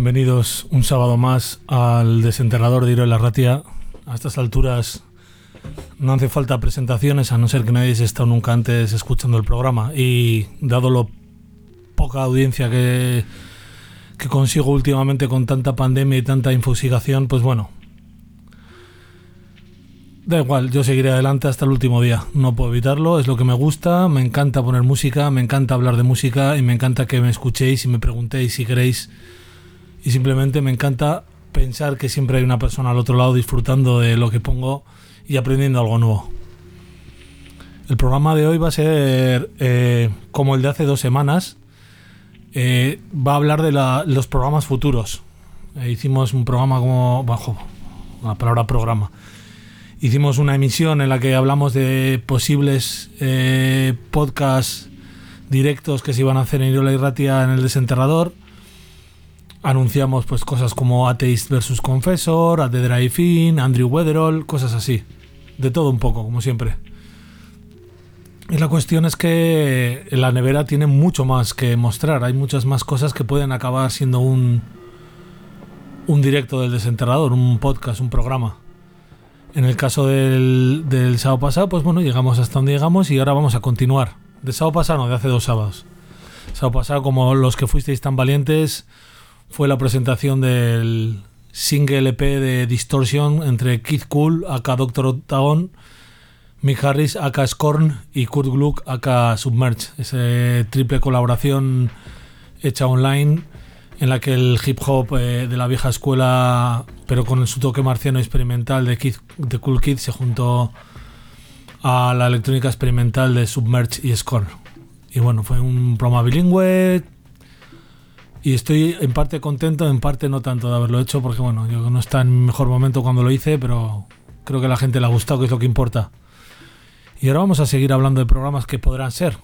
Bienvenidos un sábado más al Desenterrador de Irola Ratia. A estas alturas no hace falta presentaciones, a no ser que nadie haya estado nunca antes escuchando el programa. Y dado lo poca audiencia que consigo últimamente con tanta pandemia y tanta infusigación, pues bueno, da igual, yo seguiré adelante hasta el último día. No puedo evitarlo, es lo que me gusta, me encanta poner música, me encanta hablar de música y me encanta que me escuchéis y me preguntéis si queréis. Y simplemente me encanta pensar que siempre hay una persona al otro lado disfrutando de lo que pongo y aprendiendo algo nuevo. El programa de hoy va a ser como el de hace 2 semanas. Va a hablar de los programas futuros. Hicimos un programa como... bajo la palabra programa. Hicimos una emisión en la que hablamos de posibles podcasts directos que se iban a hacer en Irola Ratia en el Desenterrador. Anunciamos pues cosas como Atheist vs Confessor, At the Drive-In, Andrew Weatherall, cosas así. De todo un poco, como siempre. Y la cuestión es que la nevera tiene mucho más que mostrar. Hay muchas más cosas que pueden acabar siendo un directo del Desenterrador, un podcast, un programa. En el caso del sábado pasado, pues bueno, llegamos hasta donde llegamos y ahora vamos a continuar. De sábado pasado, no, de hace 2 sábados. Sábado pasado, como los que fuisteis tan valientes, fue la presentación del single EP de Distortion entre Keith Cool, aka Doctor Octagon, Mick Harris, aka Scorn, y Kurt Gluck, aka Submerge. Esa triple colaboración hecha online en la que el hip hop de la vieja escuela, pero con su toque marciano experimental de Cool Kid, se juntó a la electrónica experimental de Submerge y Scorn. Y bueno, fue un programa bilingüe y estoy en parte contento, en parte no tanto de haberlo hecho, porque bueno, yo no estaba en mi mejor momento cuando lo hice, pero creo que a la gente le ha gustado, que es lo que importa. Y ahora vamos a seguir hablando de programas que podrán ser.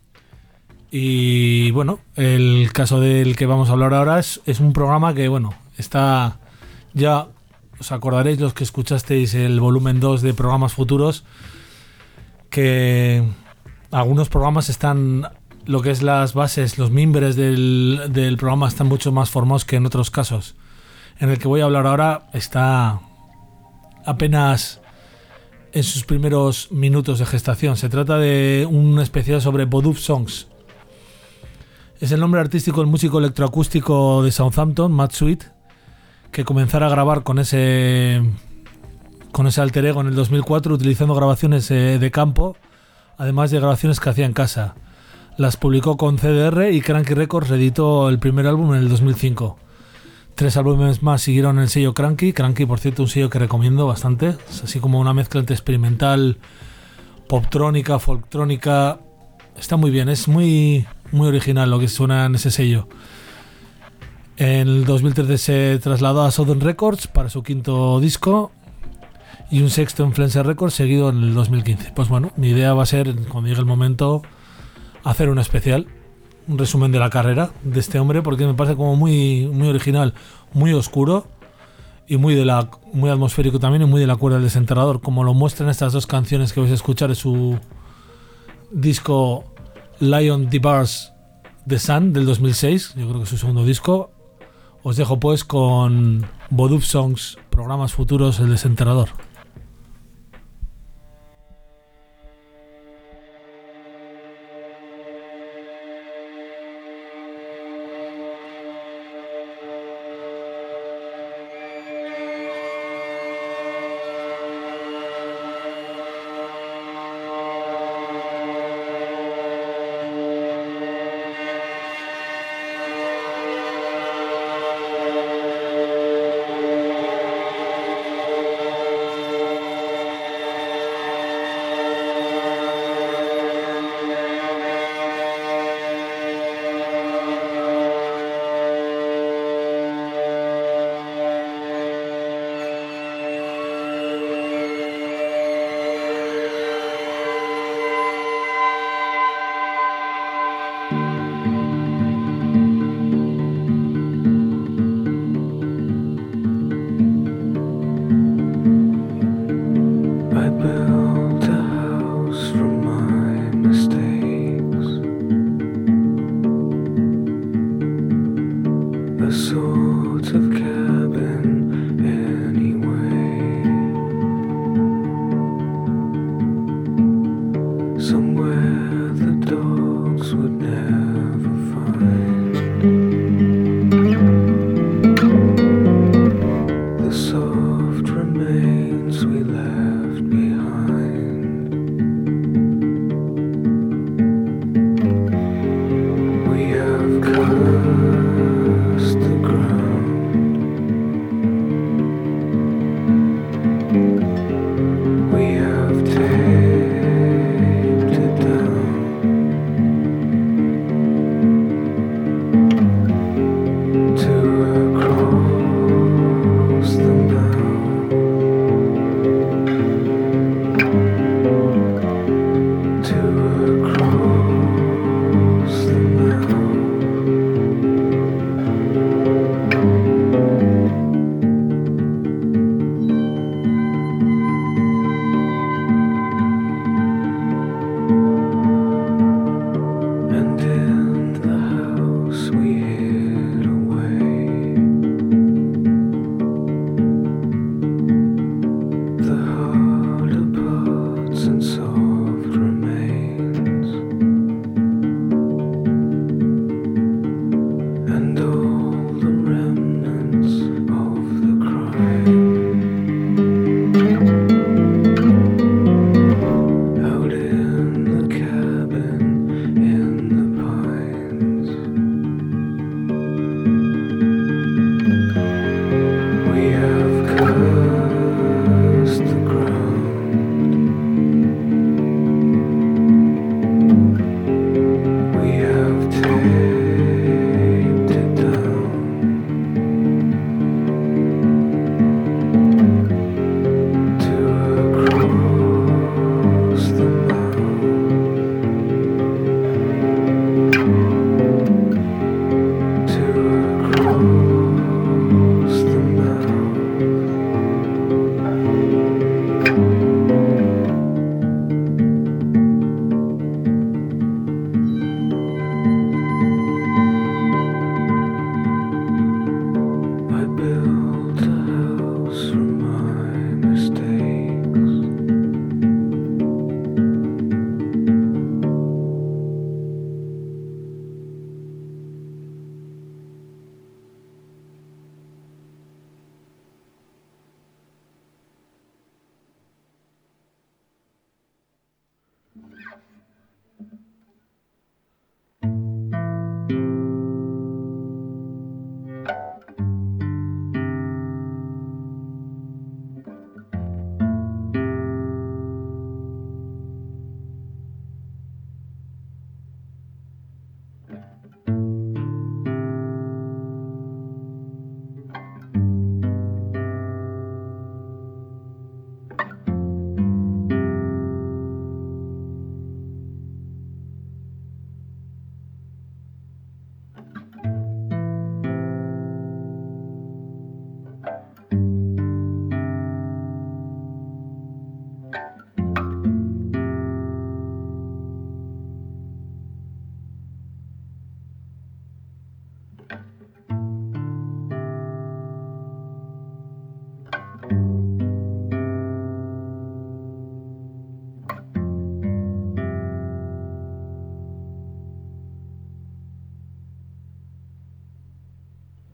Y bueno, el caso del que vamos a hablar ahora es un programa que, bueno, está ya, os acordaréis los que escuchasteis el volumen 2 de programas futuros, que algunos programas están, lo que es las bases, los mimbres del programa están mucho más formados que en otros casos. En el que voy a hablar ahora está apenas en sus primeros minutos de gestación. Se trata de un especial sobre Vodoof Songs. Es el nombre artístico del músico electroacústico de Southampton, Matt Sweet, que comenzara a grabar con ese alter ego en el 2004, utilizando grabaciones de campo, además de grabaciones que hacía en casa. Las publicó con CDR y Cranky Records reeditó el primer álbum en el 2005. 3 álbumes más siguieron el sello Cranky. Cranky, por cierto, un sello que recomiendo bastante. Es así como una mezcla entre experimental, poptrónica, folktrónica. Está muy bien, es muy, muy original lo que suena en ese sello. En el 2013 se trasladó a Southern Records para su 5º disco y un 6º en Flenser Records, seguido en el 2015. Pues bueno, mi idea va a ser, cuando llegue el momento, hacer un especial, un resumen de la carrera de este hombre, porque me parece como muy, muy original, muy oscuro y muy atmosférico también, y muy de la cuerda del Desenterrador, como lo muestran estas 2 canciones que vais a escuchar en su disco Lion Debar's The Sun del 2006, yo creo que es su 2º disco. Os dejo pues con Vodoof Songs, programas futuros, el Desenterrador.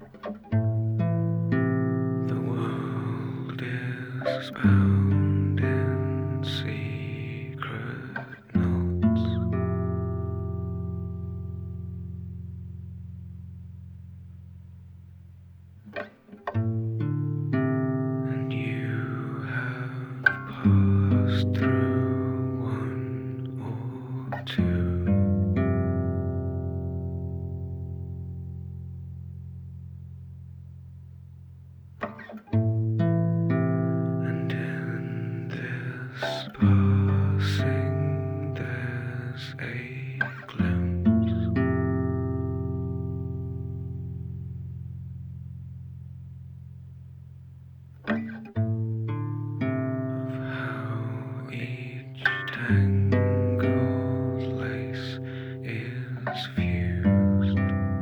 The world is bound in secret knots. And you have passed through one or two. And in this passing there's a glimpse of how each tangled lace is fused.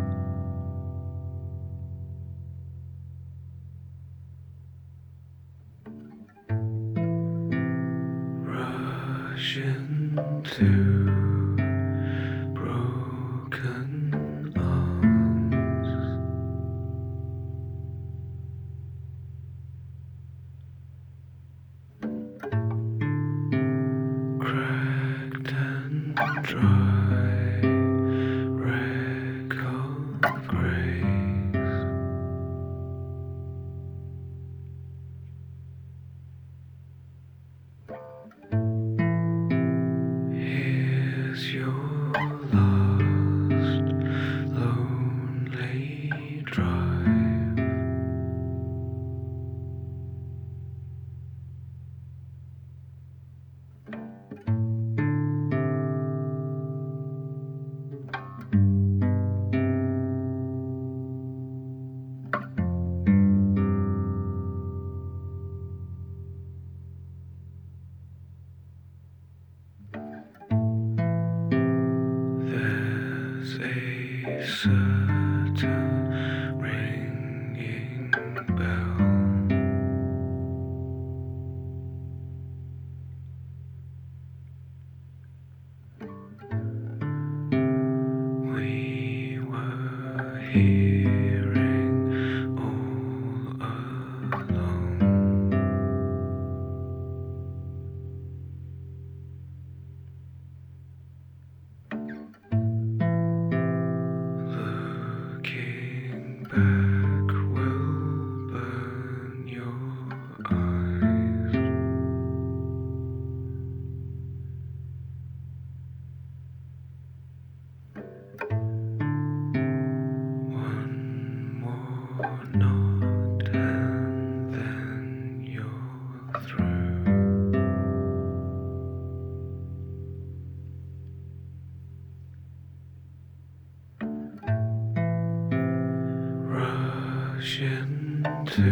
Rush into broken arms. Cracked and dry wreck of grace. Here's your last lonely drive. There's a certain ringing bell. We were hearing all along. Looking back will burn your eyes. One more knot and then you're through. Rush into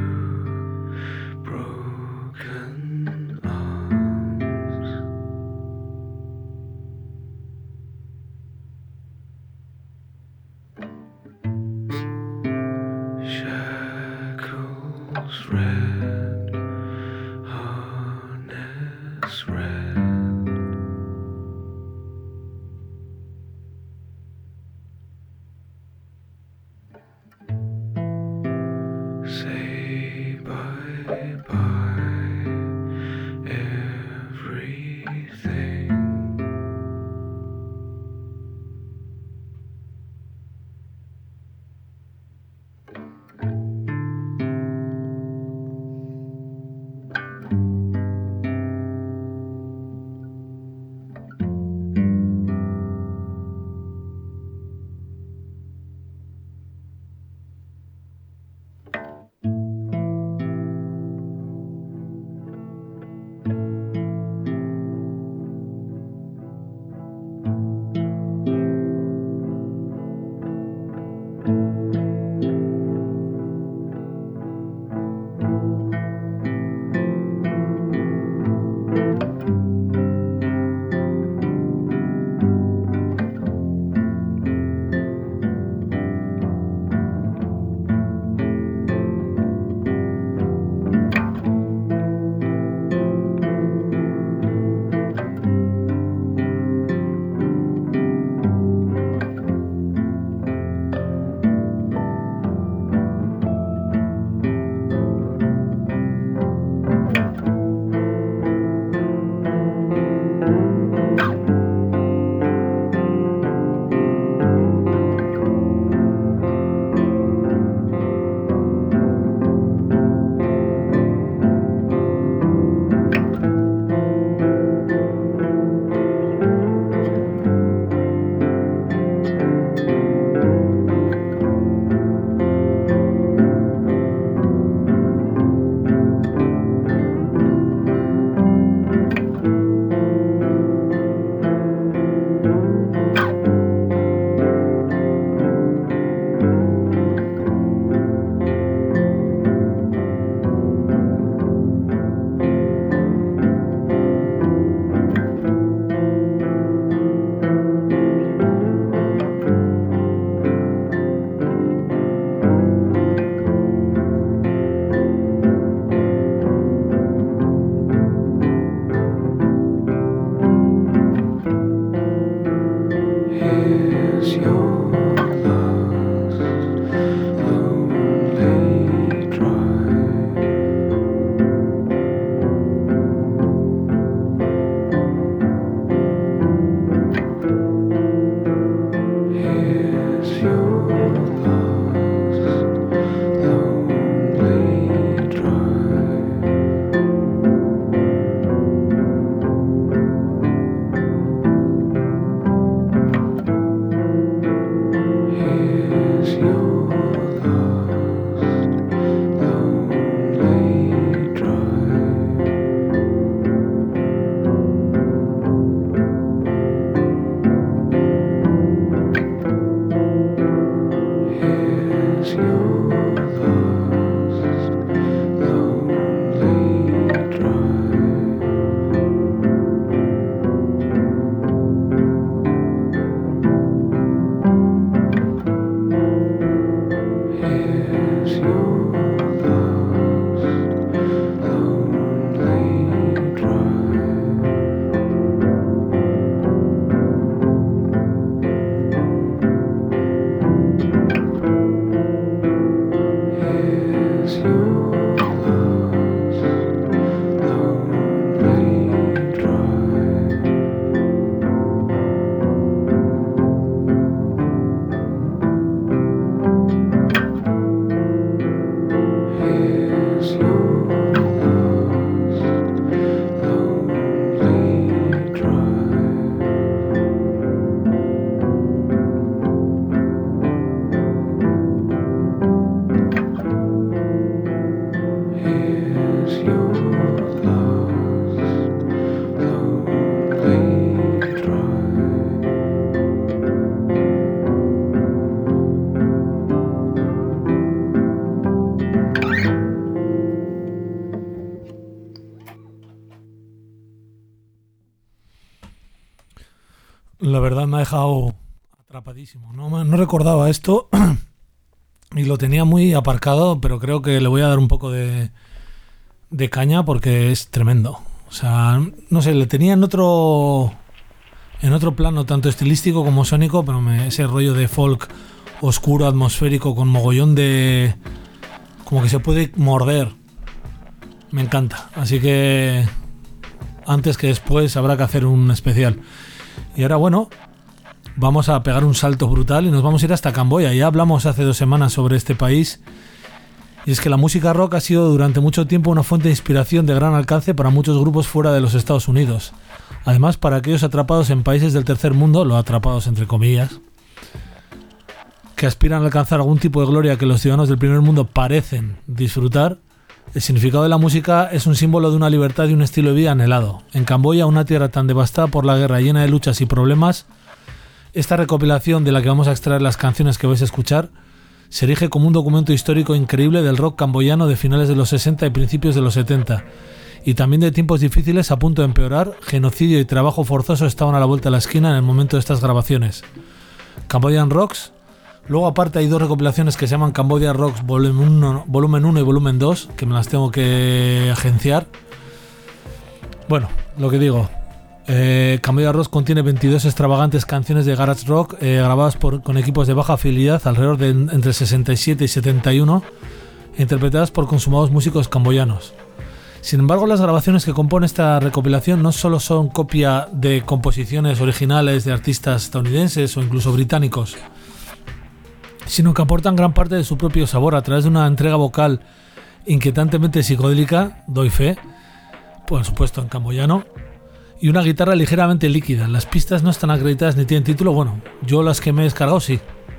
broken arms. Shackles red, harness red. Say Here's your last lonely drive. Here's your last lonely drive. Here's your last lonely drive. Here's your last lonely drive. Here's your last lonely drive. Here's your last lonely drive. Here's your last lonely drive. Here's your last lonely drive. La verdad me ha dejado atrapadísimo. No recordaba esto y lo tenía muy aparcado, pero creo que le voy a dar un poco de caña porque es tremendo. O sea, no sé, le tenía en otro plano, tanto estilístico como sónico, pero ese rollo de folk oscuro, atmosférico, con mogollón de... como que se puede morder. Me encanta. Así que antes que después habrá que hacer un especial. Y ahora, bueno, vamos a pegar un salto brutal y nos vamos a ir hasta Camboya. Ya hablamos hace 2 semanas sobre este país. Y es que la música rock ha sido durante mucho tiempo una fuente de inspiración de gran alcance para muchos grupos fuera de los Estados Unidos. Además, para aquellos atrapados en países del tercer mundo, los atrapados entre comillas, que aspiran a alcanzar algún tipo de gloria que los ciudadanos del primer mundo parecen disfrutar, el significado de la música es un símbolo de una libertad y un estilo de vida anhelado. En Camboya, una tierra tan devastada por la guerra, llena de luchas y problemas, esta recopilación de la que vamos a extraer las canciones que vais a escuchar se erige como un documento histórico increíble del rock camboyano de finales de los 60 y principios de los 70, y también de tiempos difíciles a punto de empeorar. Genocidio y trabajo forzoso estaban a la vuelta de la esquina en el momento de estas grabaciones. Cambodian Rocks. Luego aparte hay 2 recopilaciones que se llaman Cambodia Rocks volumen 1 y volumen 2, que me las tengo que agenciar. Bueno, lo que digo, Cambodia Rocks contiene 22 extravagantes canciones de garage rock grabadas con equipos de baja fidelidad alrededor de entre 67 y 71, interpretadas por consumados músicos camboyanos. Sin embargo, las grabaciones que compone esta recopilación no solo son copia de composiciones originales de artistas estadounidenses o incluso británicos, sino que aportan gran parte de su propio sabor a través de una entrega vocal inquietantemente psicodélica, doy fe, por supuesto en camboyano, y una guitarra ligeramente líquida. Las pistas no están acreditadas ni tienen título, bueno, yo las que me he descargado sí.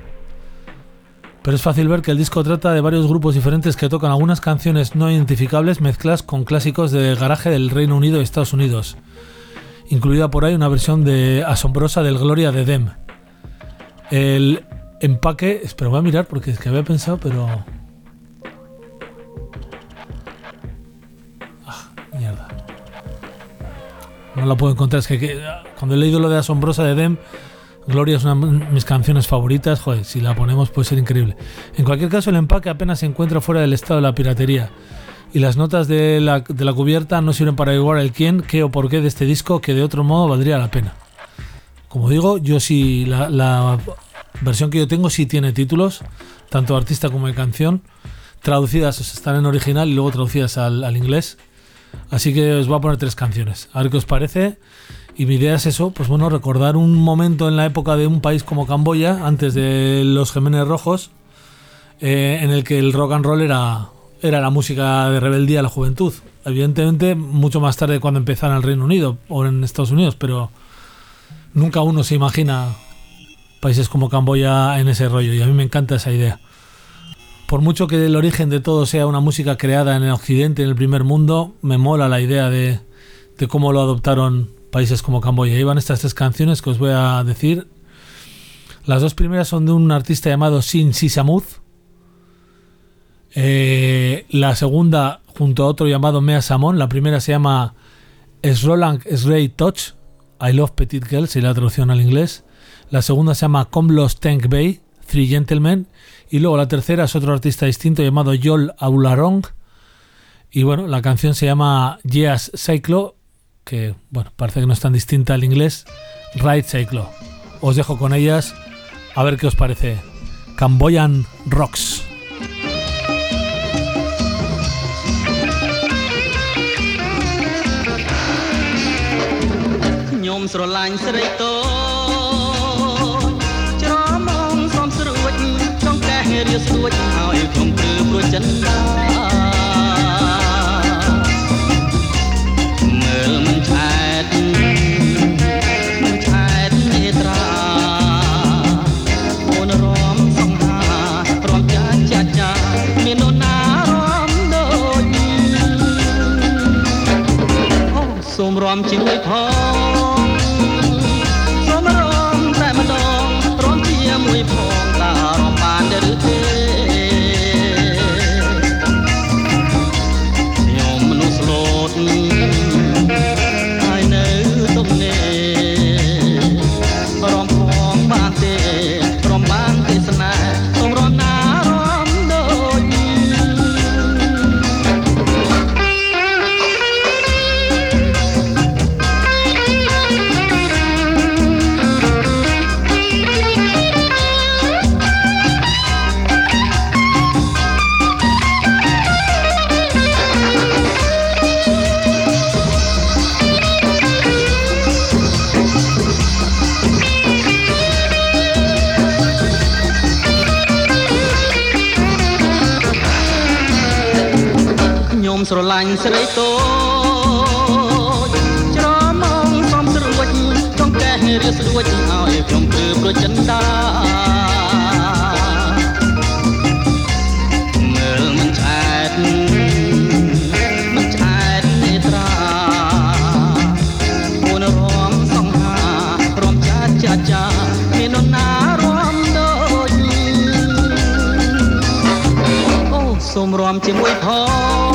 Pero es fácil ver que el disco trata de varios grupos diferentes que tocan algunas canciones no identificables mezcladas con clásicos de garaje del Reino Unido y Estados Unidos, incluida por ahí una versión asombrosa del Gloria de Them. El empaque, espera, voy a mirar porque es que había pensado, pero... mierda. No la puedo encontrar, es que cuando he leído lo de asombrosa de Them, Gloria es una de mis canciones favoritas, joder, si la ponemos puede ser increíble. En cualquier caso, el empaque apenas se encuentra fuera del estado de la piratería, y las notas de la cubierta no sirven para averiguar el quién, qué o por qué de este disco, que de otro modo valdría la pena. Como digo, yo si la versión que yo tengo sí tiene títulos, tanto de artista como de canción, traducidas, están en original y luego traducidas al inglés. Así que os voy a poner 3 canciones, a ver qué os parece. Y mi idea es eso, pues bueno, recordar un momento en la época de un país como Camboya, antes de los Gemenes Rojos, en el que el rock and roll era la música de rebeldía de la juventud. Evidentemente, mucho más tarde cuando empezara en el Reino Unido o en Estados Unidos, pero nunca uno se imagina países como Camboya en ese rollo, y a mí me encanta esa idea. Por mucho que el origen de todo sea una música creada en el occidente, en el primer mundo, me mola la idea de cómo lo adoptaron países como Camboya. Ahí van estas 3 canciones que os voy a decir. Las 2 primeras son de un artista llamado Sin Sisamuth. La segunda junto a otro llamado Mea Samon. La primera se llama Srolang Srei Touch, I Love Petite Girls, y la traducción al inglés. La segunda se llama Komlos Tank Bay, Three Gentlemen. Y luego la tercera es otro artista distinto llamado Yol Aularong. Y bueno, la canción se llama Yeas Cyclo, que bueno, parece que no es tan distinta al inglés. Ride Cyclo. Os dejo con ellas, a ver qué os parece. Cambodian Rocks. ខ្ញុំស្រឡាញ់ស្រីតូចច្រមុំសំស្រួចចង់កែរៀបស្រួចឲ្យខ្ញុំព្រឺព្រោះចិនដាមើលមិនឆែតនេត្រាអូនរំសង្ហារំចាមាននរណារំដូចអូសូមរំជាមួយផងស្រឡាញ់ស្រីតូចច្រមុំសំស្រួចចង់កែរៀបស្រួចឲ្យខ្ញុំព្រឺព្រោះចិនដាមើលមិនឆែតនេត្រាអូនរំសង្ហារំចាមាននរណារំដូចអូសូមរំជាមួយផង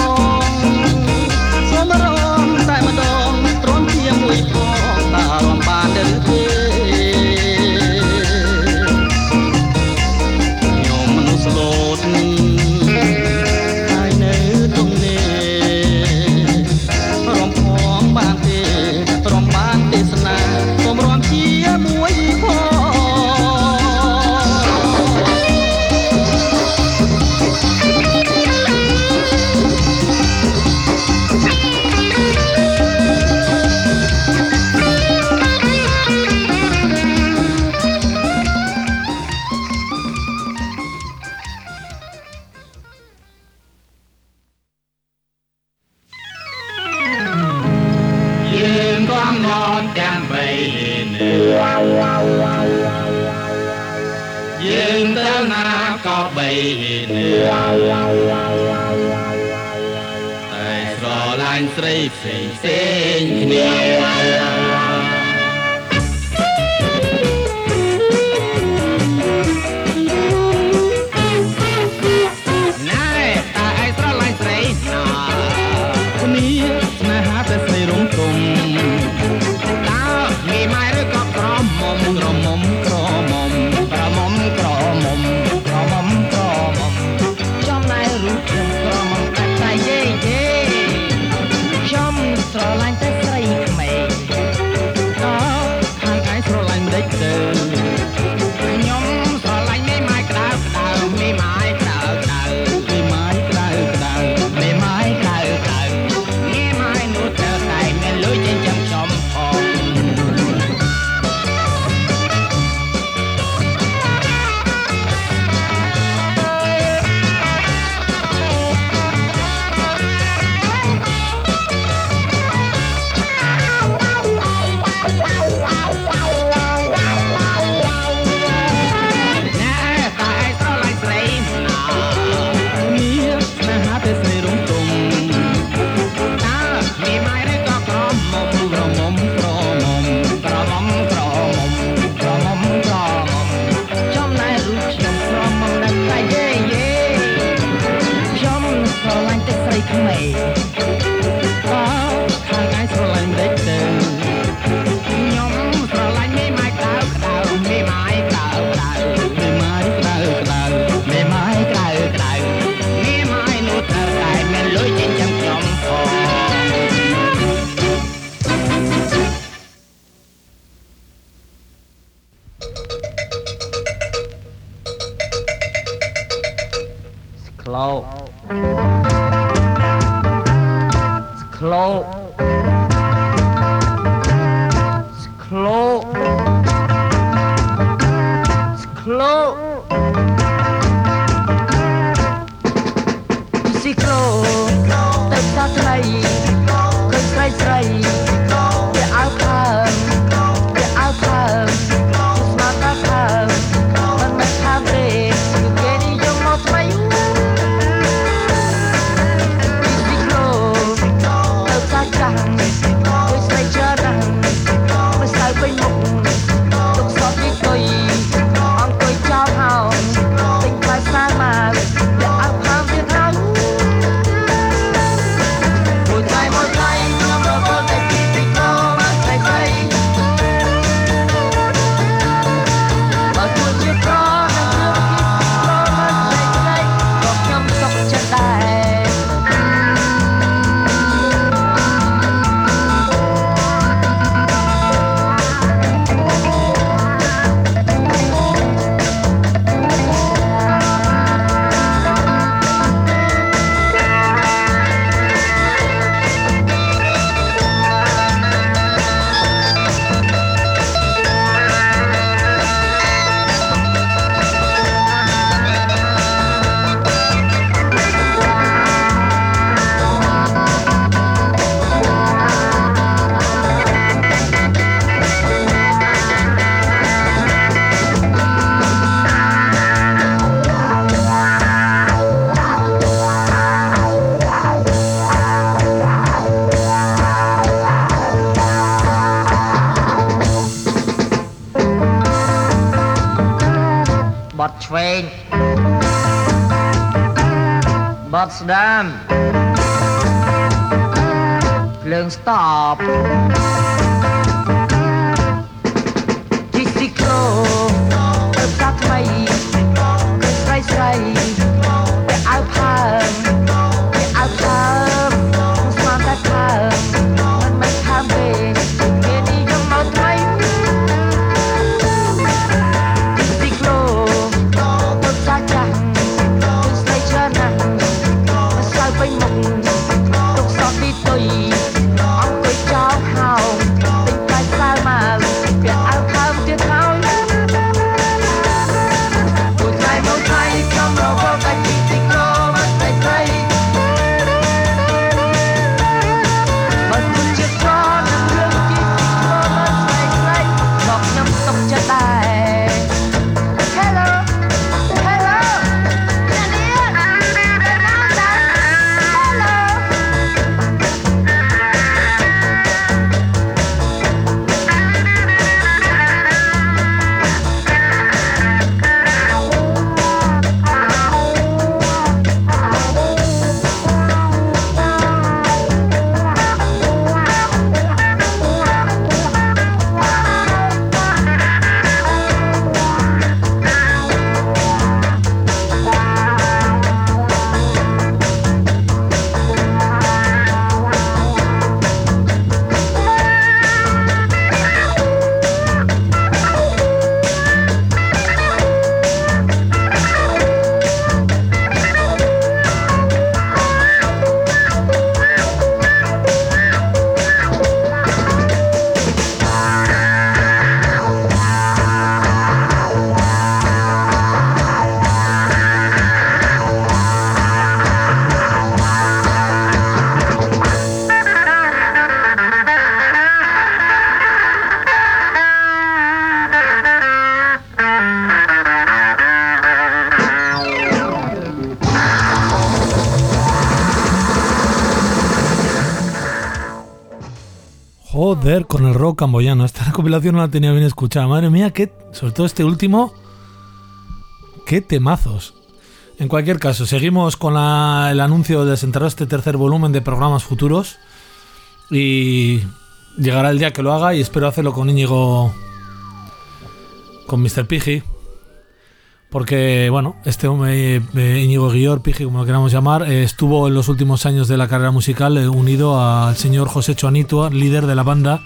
ស្រីផ្សេងគ្នា Slow. Slow. Slow. Slow. Si slow. Tại sao thế này? Khơi say say. Để áo thơm. Để áo thơm. Mà ta thơm. Mình tham về. Người kia đi vô một mấy. Si slow. Tại sao chẳng. Khơi say cho rằng. Mình say bên một. Tục xót đi tôi. Ông tôi cho hào. Tình phải xa mà. Để áo thơm thiên thắng. Một ngày trong đầu con tay khi tình cô mắt say say. Mà tôi chưa có năng lượng khi tình cô mắt say say. Gọt nhâm sọc chân đài. Bọt Schwein Bọt Sdam Lương Stop Chiciclo Ơm sát mây Cơn say say Để áo thơm Để áo thơm Xoan ta thơm Mình tham về Kia đi trong máu thấy Chiciclo Ơm sát chẳng Cơn say cho nặng Mà sao bên một Tục xót đi tùy Ông cười cho hào Tình phải sao mà Để áo thơm tiếc thao Một ngày màu thay Trong đầu vô tay chỉ tình cô mắt say say. Mà tôi chưa có năng lượng khi tình cô mắt say say. Ngọt nhâm sọc cho tay. Hello, hello, Daniel, Fernanda, hello. Joder, con el rock camboyano. Esta recopilación no la tenía bien escuchada. Madre mía, sobre todo este último, qué temazos. En cualquier caso, seguimos con el anuncio de desenterrar este tercer volumen de programas futuros. Y llegará el día que lo haga y espero hacerlo con Íñigo, con Mr. Pigi. Porque, bueno, este hombre, Íñigo Guillor, Pigi, como lo queramos llamar, estuvo en los últimos años de la carrera musical unido al señor José Choanitua, líder de la banda,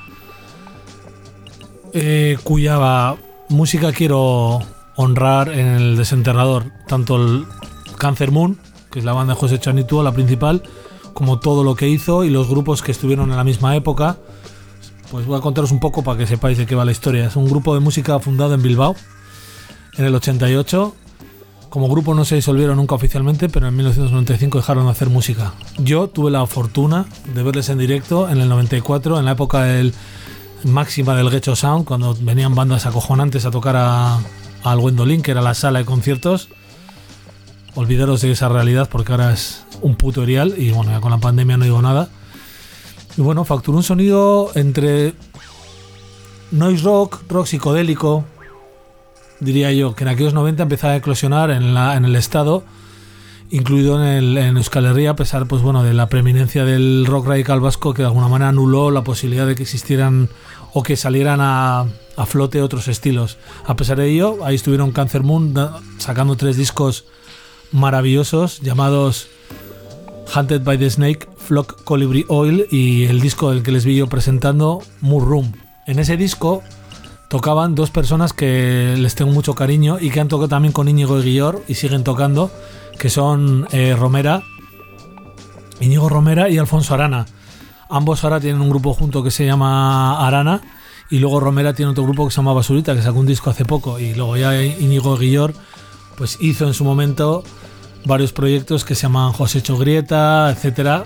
cuya música quiero honrar en el desenterrador. Tanto el Cancer Moon, que es la banda de José Chanito, la principal, como todo lo que hizo y los grupos que estuvieron en la misma época. Pues voy a contaros un poco para que sepáis de qué va la historia. Es un grupo de música fundado en Bilbao en el 88. Como grupo no se disolvieron nunca oficialmente, pero en 1995 dejaron de hacer música. Yo tuve la fortuna de verles en directo en el 94, en la época máxima del Getxo Sound, cuando venían bandas acojonantes a tocar al Gwendolyn, que era la sala de conciertos. Olvidaros de esa realidad porque ahora es un puto erial y bueno, ya con la pandemia no digo nada. Y bueno, facturó un sonido entre noise rock, rock psicodélico, diría yo, que en aquellos 90 empezaba a eclosionar en el estado, incluido en Euskal Herria, a pesar pues, bueno, de la preeminencia del rock radical vasco, que de alguna manera anuló la posibilidad de que existieran o que salieran a flote otros estilos. A pesar de ello, ahí estuvieron Cancer Moon sacando 3 discos maravillosos llamados Hunted by the Snake, Flock Colibri Oil y el disco del que les vi yo presentando, Moor Room. En ese disco tocaban 2 personas que les tengo mucho cariño y que han tocado también con Íñigo Eguillor y siguen tocando, que son Íñigo Romera y Alfonso Arana. Ambos ahora tienen un grupo junto que se llama Arana y luego Romera tiene otro grupo que se llama Basurita, que sacó un disco hace poco, y luego ya Íñigo Eguillor pues hizo en su momento varios proyectos que se llaman José Chogrieta, etcétera,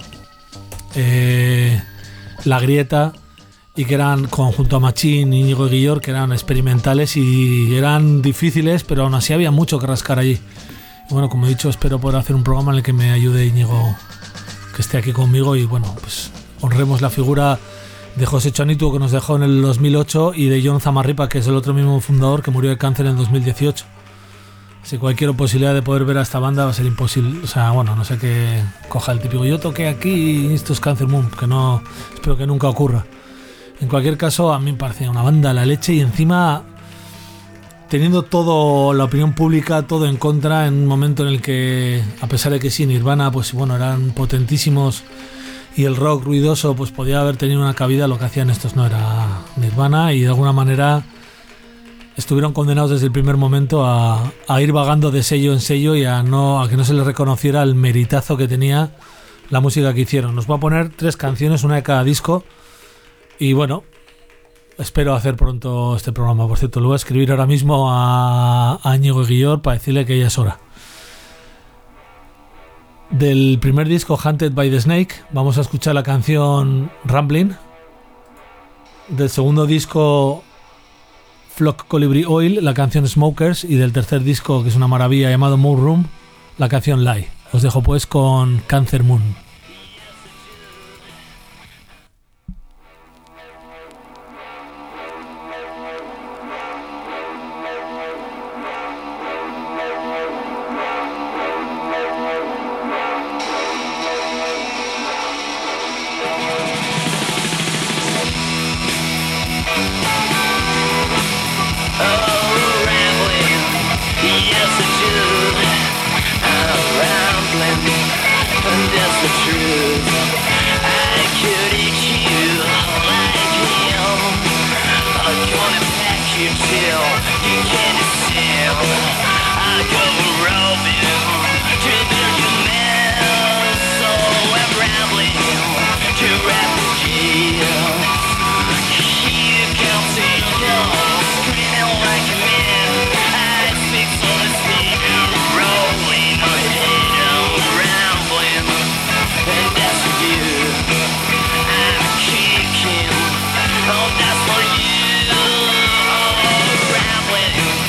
La Grieta, y que eran junto a Machín y Íñigo Eguillor, que eran experimentales y eran difíciles, pero aún así había mucho que rascar allí. Y bueno, como he dicho, espero poder hacer un programa en el que me ayude Íñigo, que esté aquí conmigo, y bueno, pues honremos la figura de José Chanito, que nos dejó en el 2008, y de John Zamarripa, que es el otro mismo fundador, que murió de cáncer en el 2018. Si cualquier posibilidad de poder ver a esta banda va a ser imposible. O sea, bueno, no sé, que coja el típico yo toqué aquí y esto es Cancer Moon, que no, espero que nunca ocurra. En cualquier caso, a mí me parecía una banda a la leche, y encima teniendo todo, la opinión pública, todo en contra, en un momento en el que, a pesar de que sí, Nirvana, pues bueno, eran potentísimos y el rock ruidoso pues podía haber tenido una cabida, lo que hacían estos no era Nirvana, y de alguna manera estuvieron condenados desde el primer momento a ir vagando de sello en sello y a que no se les reconociera el meritazo que tenía la música que hicieron. Nos voy a poner 3 canciones, una de cada disco, y bueno, espero hacer pronto este programa. Por cierto, le voy a escribir ahora mismo a Íñigo Eguillor para decirle que ya es hora. Del primer disco, Hunted by the Snake, vamos a escuchar la canción Rambling. Del segundo disco, Flock Colibri Oil, la canción Smokers, y del tercer disco, que es una maravilla, llamado Moor Room, la canción Lie. Os dejo pues con Cancer Moon. Oh, that's for you. Oh, rambling.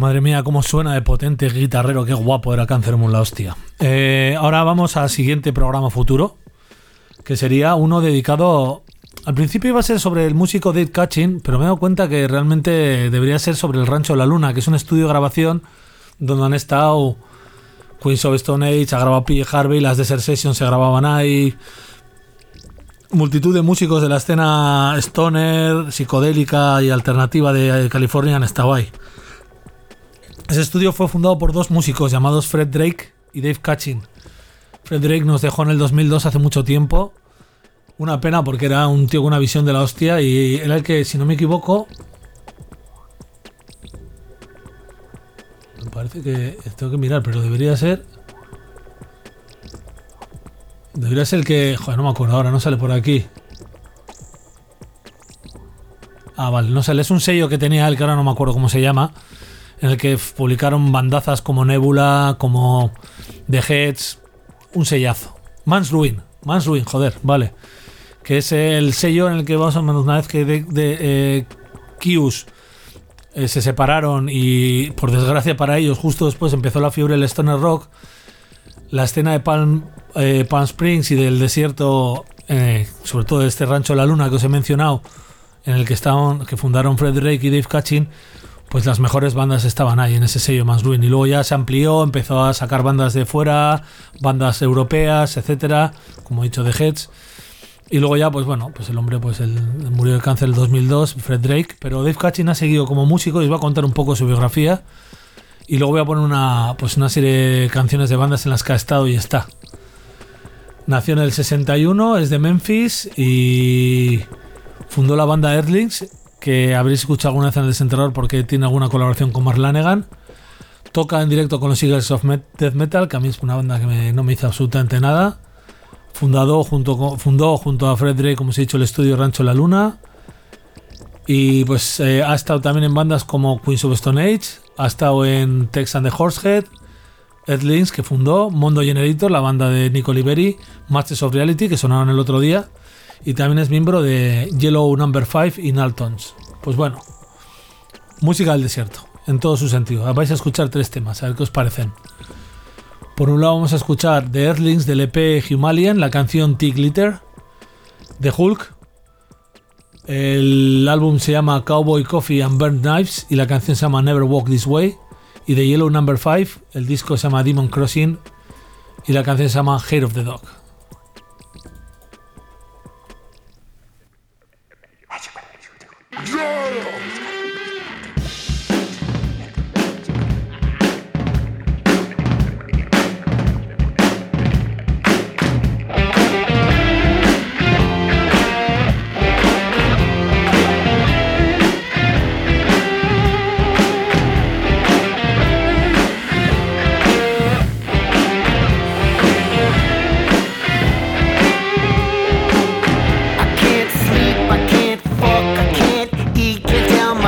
Madre mía, cómo suena de potente, guitarrero, qué guapo era Cancer Moon, la hostia. Ahora vamos al siguiente programa futuro, que sería uno dedicado... Al principio iba a ser sobre el músico Dave Catching, pero me he dado cuenta que realmente debería ser sobre el Rancho de la Luna, que es un estudio de grabación donde han estado Queens of Stone Age, ha grabado PJ Harvey, las Desert Sessions se grababan ahí, multitud de músicos de la escena stoner, psicodélica y alternativa de California han estado ahí. Ese estudio fue fundado por dos músicos llamados Fred Drake y Dave Catching. Fred Drake nos dejó en el 2002, hace mucho tiempo. Una pena porque era un tío con una visión de la hostia y era el que, si no me equivoco... Me parece que tengo que mirar, pero debería ser... Debería ser el que... Joder, no me acuerdo ahora, no sale por aquí. Ah, vale, no sale. Es un sello que tenía él, que ahora no me acuerdo cómo se llama, en el que publicaron bandazas como Nebula, como The Heads... Un sellazo. Man's Ruin, joder, vale. Que es el sello en el que vamos a menos una vez que Kius se separaron y por desgracia para ellos justo después empezó la fiebre del stoner rock, la escena de Palm Springs y del desierto, sobre todo de este Rancho de la Luna que os he mencionado, en el que fundaron Fred Drake y Dave Catching, pues las mejores bandas estaban ahí en ese sello Man's Ruin, y luego ya se amplió, empezó a sacar bandas de fuera, bandas europeas, etcétera, como he dicho, The Heads. Y luego ya, pues bueno, pues el hombre murió de cáncer en el 2002, Fred Drake, pero Dave Catching ha seguido como músico y os voy a contar un poco su biografía. Y luego voy a poner una serie de canciones de bandas en las que ha estado y está. Nació en el 61, es de Memphis y fundó la banda Earthlings, que habréis escuchado alguna vez en el Desenterrador porque tiene alguna colaboración con Mark Lanegan. Toca en directo con los Eagles of Death Metal, que a mí es una banda que no me hizo absolutamente nada. Fundó junto a Fred Drake, como os he dicho, el estudio Rancho La Luna. Y pues ha estado también en bandas como Queens of Stone Age, ha estado en Tex and the Horsehead, Earthlings, que fundó, Mondo Generator, la banda de Nico Liberi, Masters of Reality, que sonaron el otro día, y también es miembro de Yellow No. 5 y Naltons. Pues bueno, música del desierto, en todo su sentido. Vais a escuchar 3 temas, a ver qué os parecen. Por un lado vamos a escuchar The Earthlings del EP Humalian, la canción Tea Glitter, de Hulk. El álbum se llama Cowboy Coffee and Burnt Knives y la canción se llama Never Walk This Way. Y de Yellow No. 5, el disco se llama Demon Crossing y la canción se llama Hair of the Dog. I can't sleep, I can't fuck, I can't eat, can't tell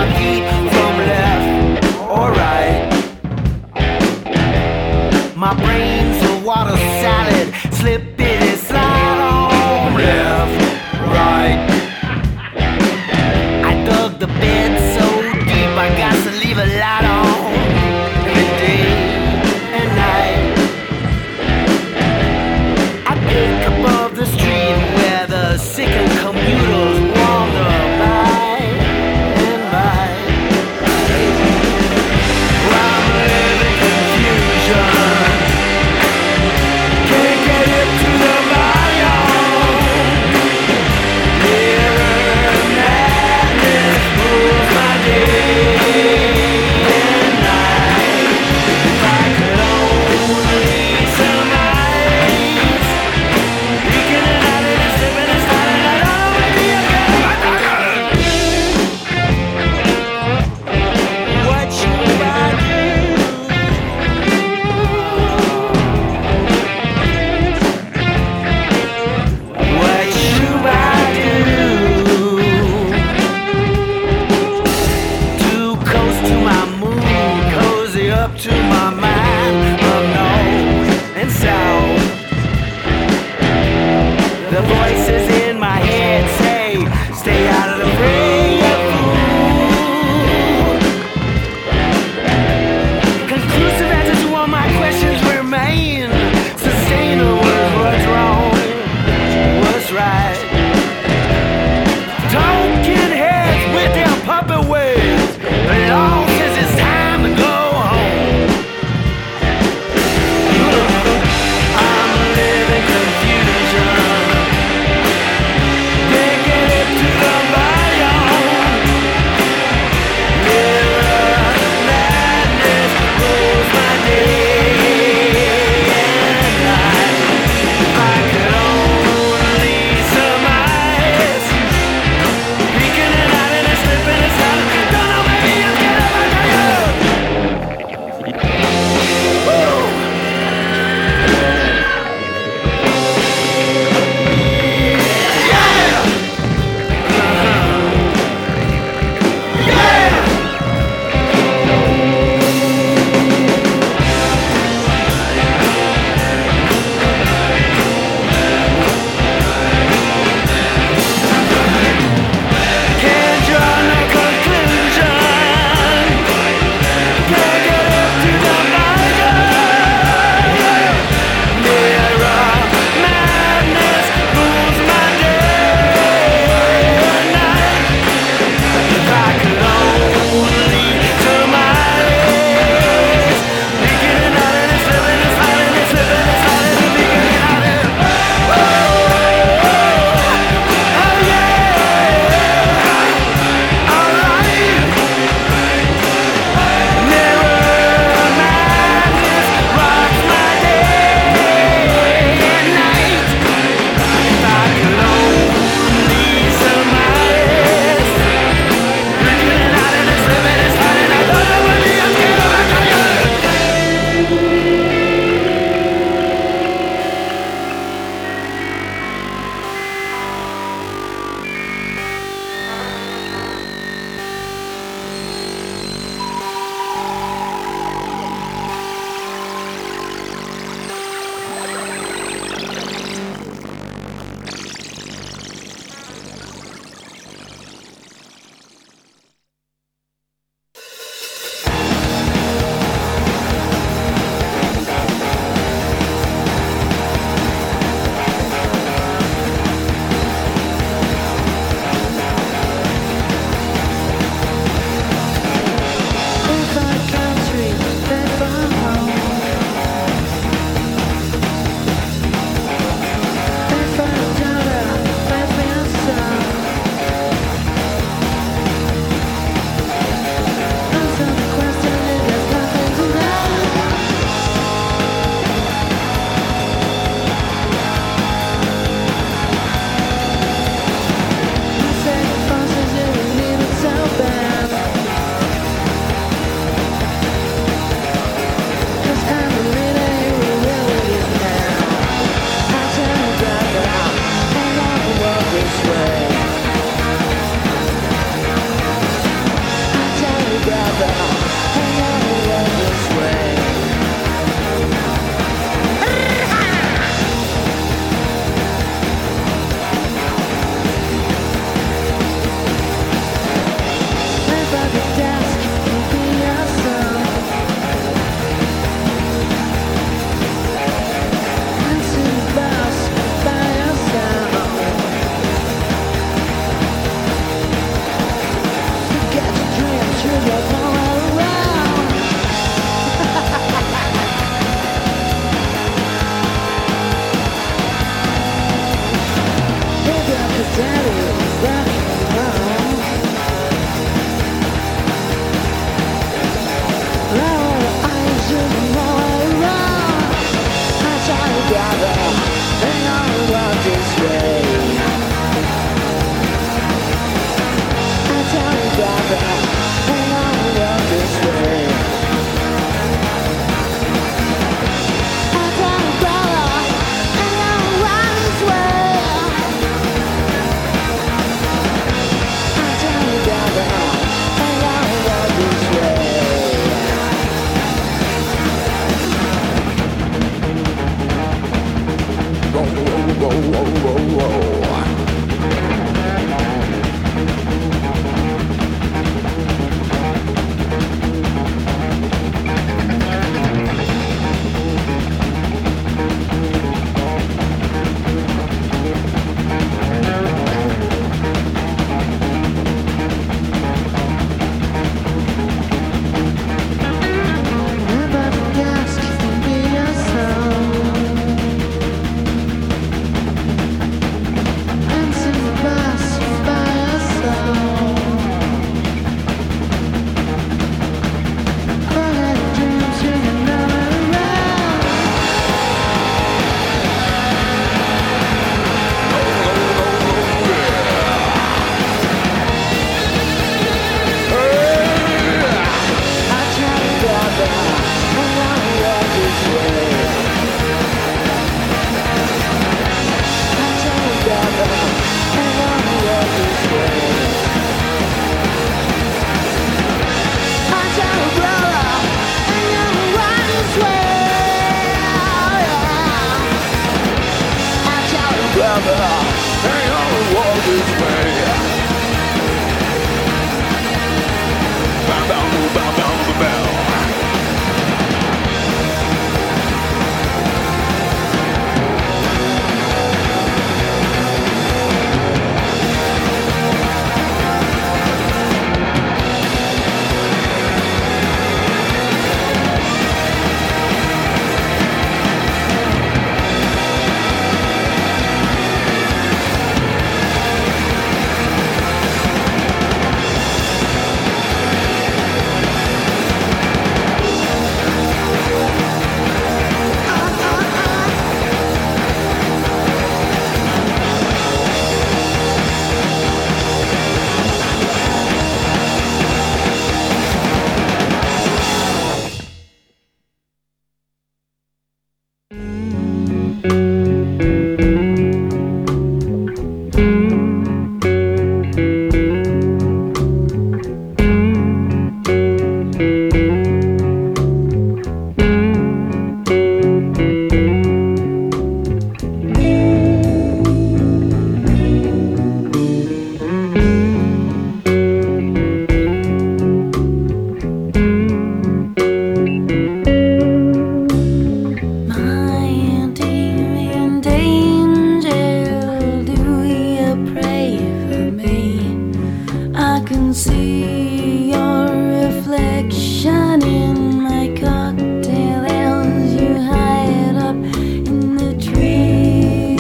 can see your reflection in my cocktail as you hide up in the trees.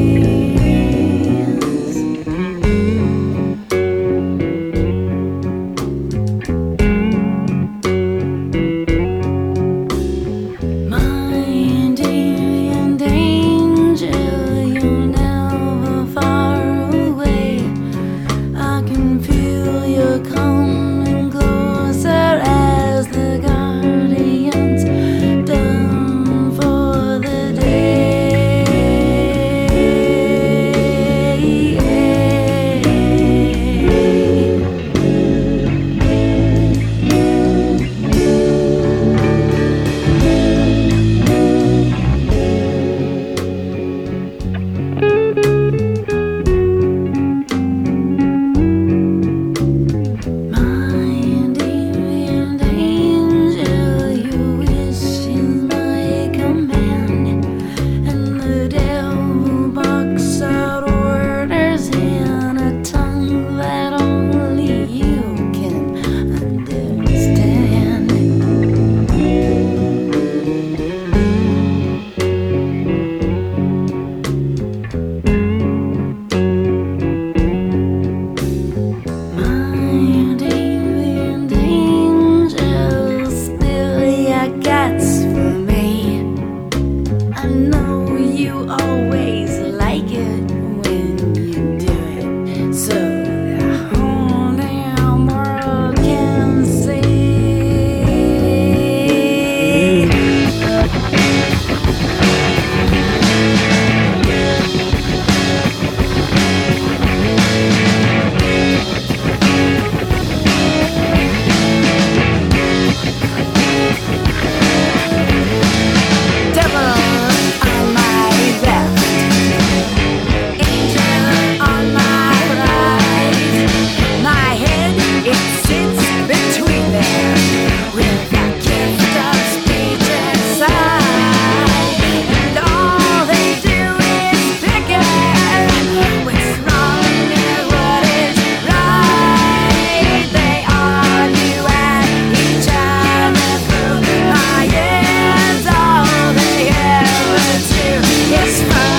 My Indian angel, you're never far away. I can feel you coming closer as the guardians done for the day. My Indian angel, you wish is my command, and the devil barks out orders in a tongue that only you can understand. My Indian angel, spill your guts for me. I know you always like it when you do it, so the whole damn world can see. Devil on my left, angel on my right. My head, it sits between them with a gift of speech inside. And all they do is pick at what's wrong and what is right. They argue at each other through my ears. All they ever do is fight.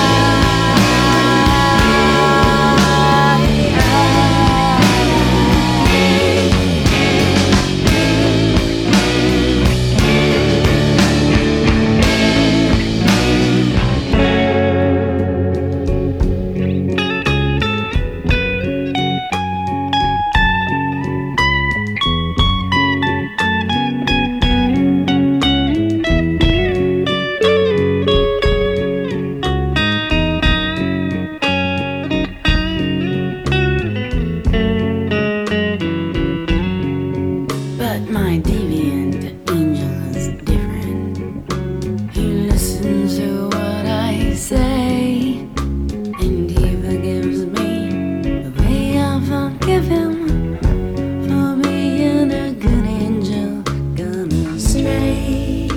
But my deviant angel is different. He listens to what I say, and he forgives me the way I forgive him for being a good angel gone astray.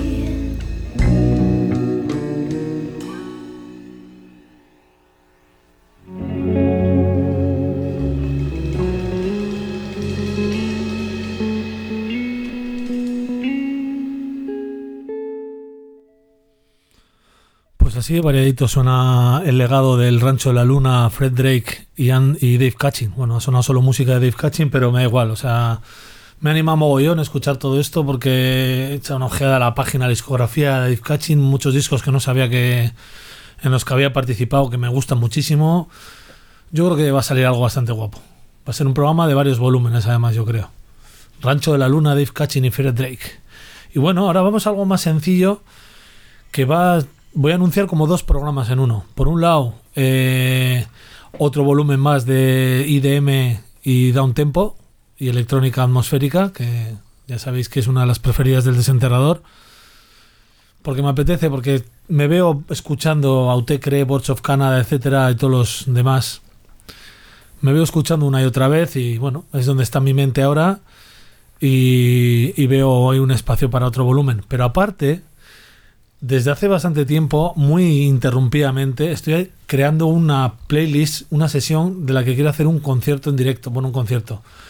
Pues así de variadito suena el legado del Rancho de la Luna, Fred Drake y Dave Catching. Bueno, ha sonado solo música de Dave Catching, pero me da igual, o sea, me anima mogollón a escuchar todo esto porque he echado una ojeada a la página de discografía de Dave Catching, muchos discos que no sabía que en los que había participado, que me gustan muchísimo. Yo creo que va a salir algo bastante guapo. Va a ser un programa de varios volúmenes, además, yo creo. Rancho de la Luna, Dave Catching y Fred Drake. Y bueno, ahora vamos a algo más sencillo que voy a anunciar como dos programas en uno. Por un lado, otro volumen más de IDM y downtempo y electrónica atmosférica, que ya sabéis que es una de las preferidas del Desenterrador. Porque me apetece, porque me veo escuchando Autechre, Boards of Canada, etcétera, y todos los demás. Me veo escuchando una y otra vez y bueno, es donde está mi mente ahora y veo hoy un espacio para otro volumen. Pero aparte, desde hace bastante tiempo, muy interrumpidamente, estoy creando una playlist, una sesión de la que quiero hacer un concierto en directo. Bueno, un concierto.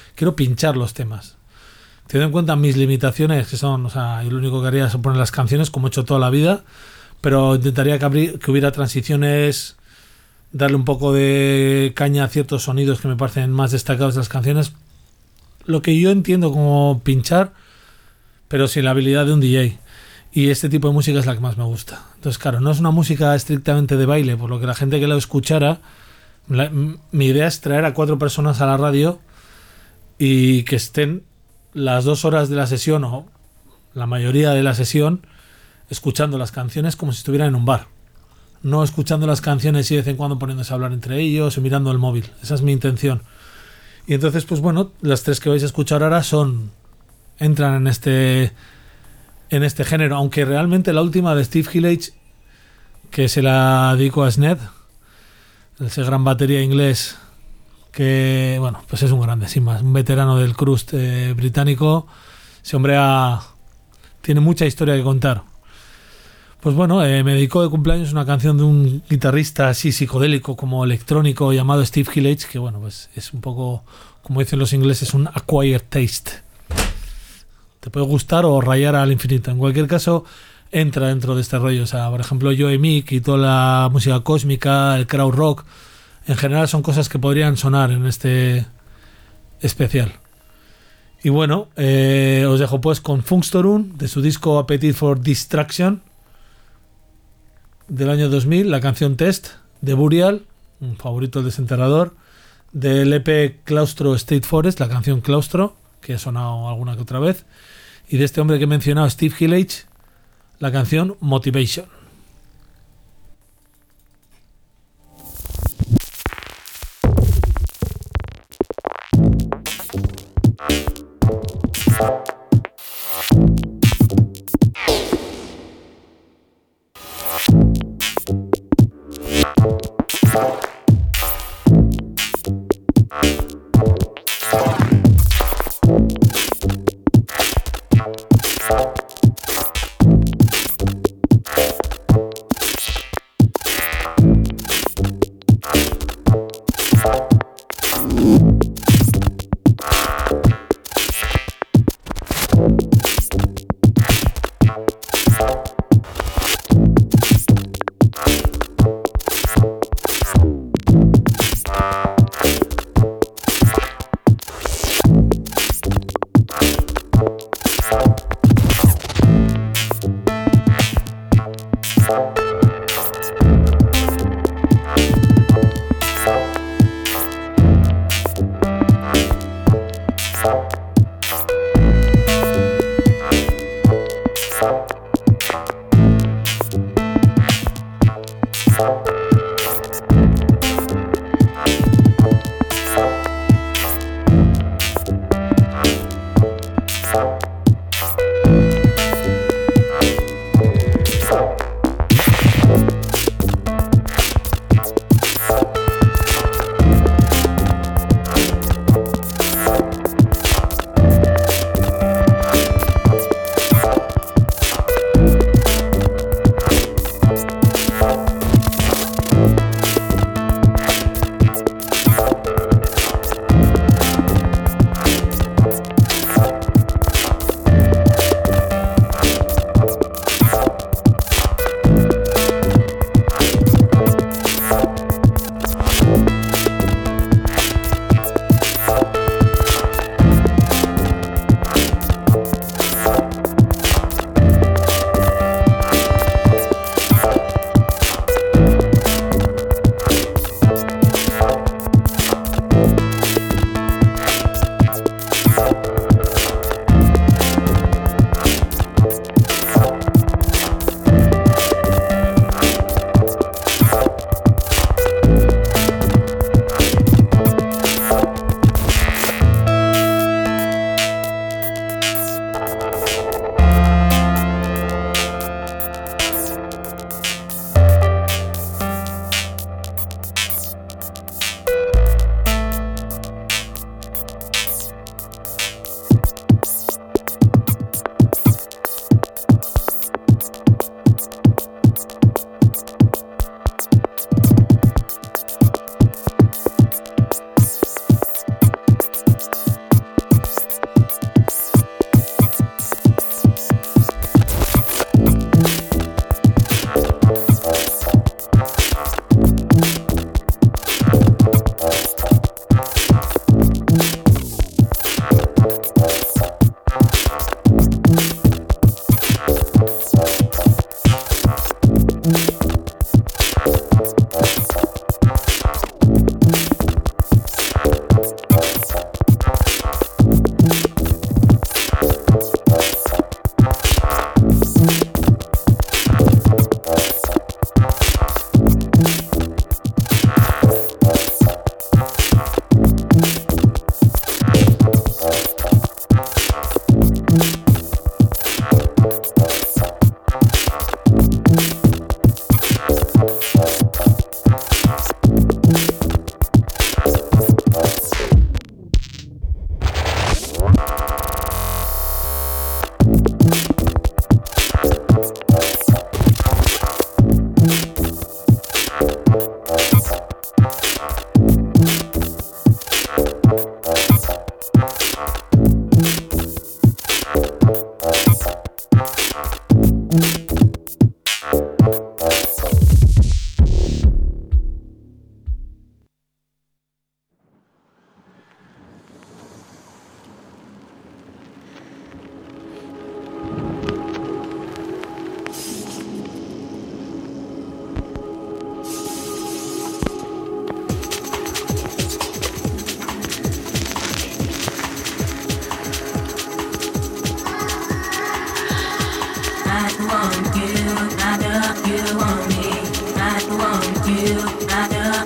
quiero pinchar los temas. Teniendo en cuenta mis limitaciones, que son, o sea, yo lo único que haría es poner las canciones como he hecho toda la vida, pero intentaría que hubiera transiciones, darle un poco de caña a ciertos sonidos que me parecen más destacados de las canciones. Lo que yo entiendo como pinchar, pero sin la habilidad de un DJ. Y este tipo de música es la que más me gusta. Entonces, claro, no es una música estrictamente de baile, por lo que la gente que la escuchara, mi idea es traer a 4 personas a la radio y que estén las 2 horas de la sesión o la mayoría de la sesión escuchando las canciones como si estuvieran en un bar. No escuchando las canciones y de vez en cuando poniéndose a hablar entre ellos o mirando el móvil. Esa es mi intención. Y entonces, pues bueno, las 3 que vais a escuchar ahora entran en este género, aunque realmente la última de Steve Hillage, que se la dedico a Sned, ese gran batería inglés, que bueno, pues es un grande, sin más, un veterano del crust británico. Ese hombre tiene mucha historia que contar. Pues bueno, me dedicó de cumpleaños una canción de un guitarrista así psicodélico como electrónico llamado Steve Hillage, que bueno, pues es un poco, como dicen los ingleses, un acquired taste. Te puede gustar o rayar al infinito. En cualquier caso, entra dentro de este rollo. O sea, por ejemplo, Joe Meek y toda la música cósmica, el crowd rock, en general son cosas que podrían sonar en este especial. Y bueno, os dejo pues con Funkstorum, de su disco Appetite for Distraction, del año 2000, la canción Test, de Burial, un favorito del desenterrador, del EP Claustro State Forest, la canción Claustro, que ha sonado alguna que otra vez, y de este hombre que he mencionado, Steve Hillage, la canción Motivation.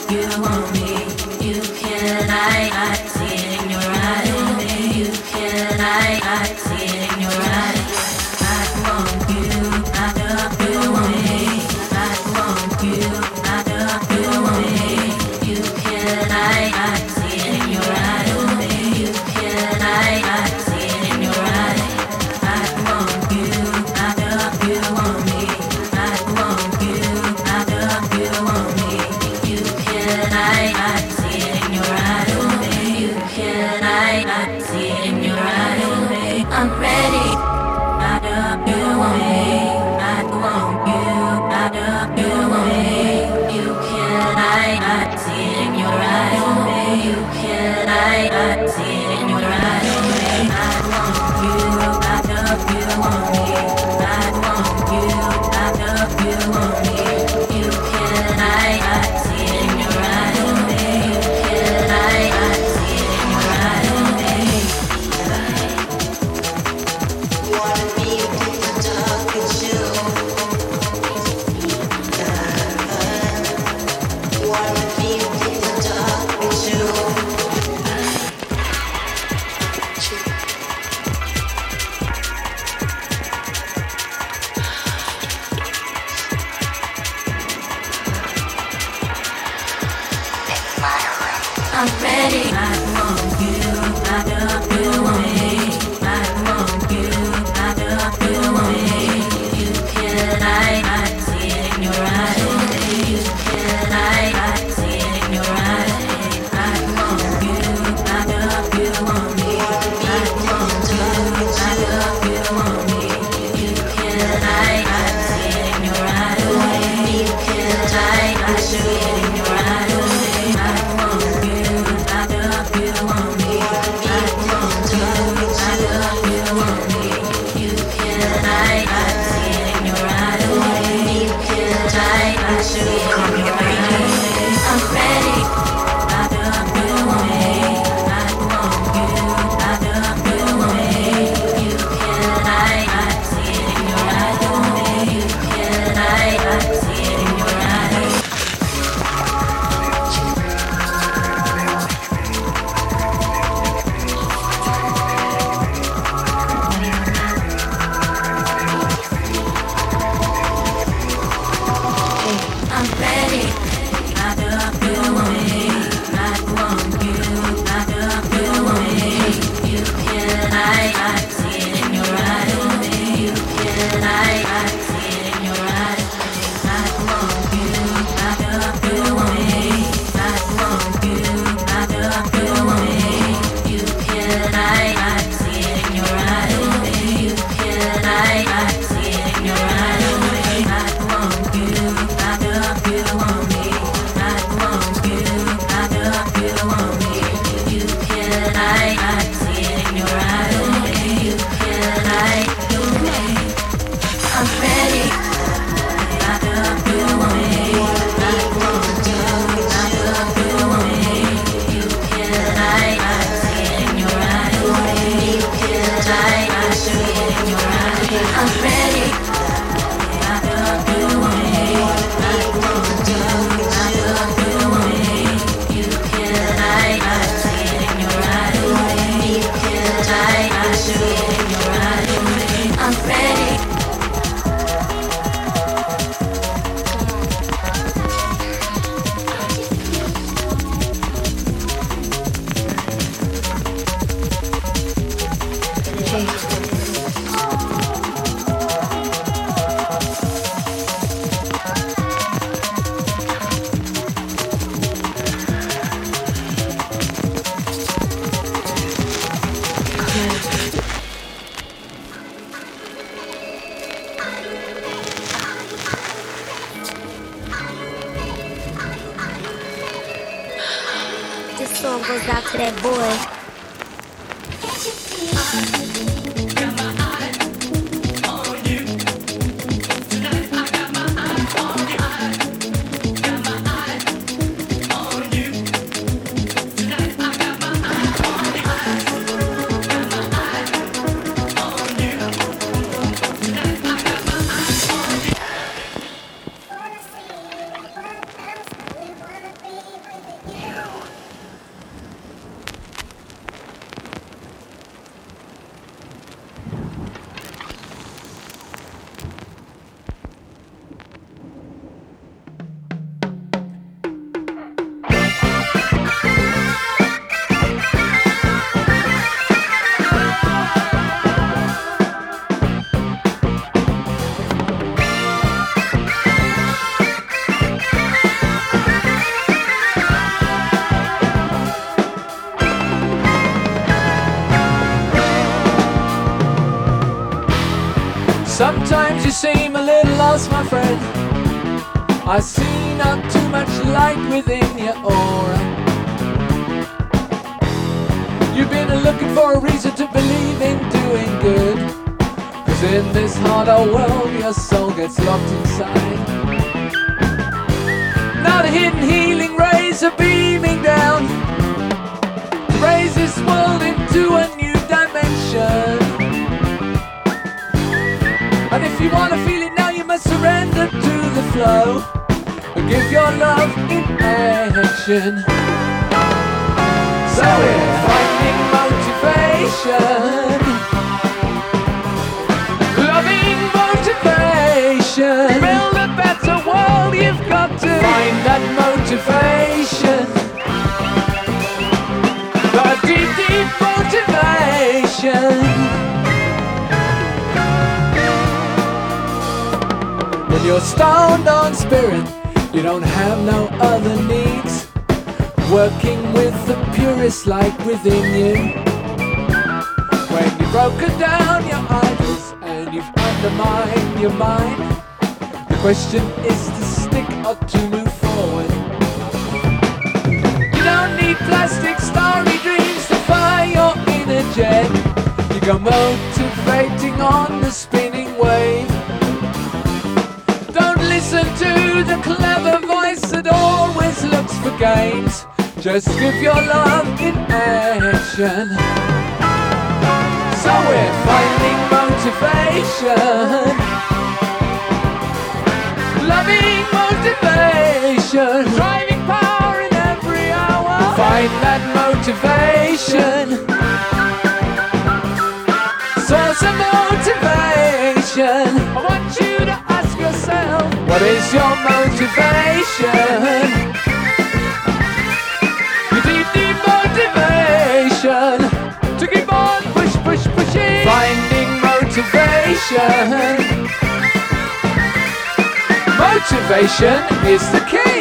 This song goes out to that boy. Sometimes you seem a little lost, my friend. I see not too much light within your aura. You've been looking for a reason to believe in doing good, 'cause in this hard old world your soul gets locked inside. Now the hidden healing rays are beaming down to raise this world into a new dimension. And if you want to feel it now, you must surrender to the flow and give your love in action. So we're finding motivation, loving motivation. Build a better world, you've got to find that motivation. That deep, deep motivation. When you're stoned on spirit, you don't have no other needs. Working with the purest light within you. When you've broken down your idols and you've undermined your mind, the question is to stick or to move forward. You don't need plastic starry dreams to fire your inner jet. You go motivating on the spinning wave. Don't listen to the clever voice that always looks for games. Just give your love in action. So we're finding motivation, loving motivation, driving power in every hour. Find that motivation, source of motivation. I want you to ask yourself, what is your motivation? Motivation to keep on pushing. Finding motivation. Motivation is the key.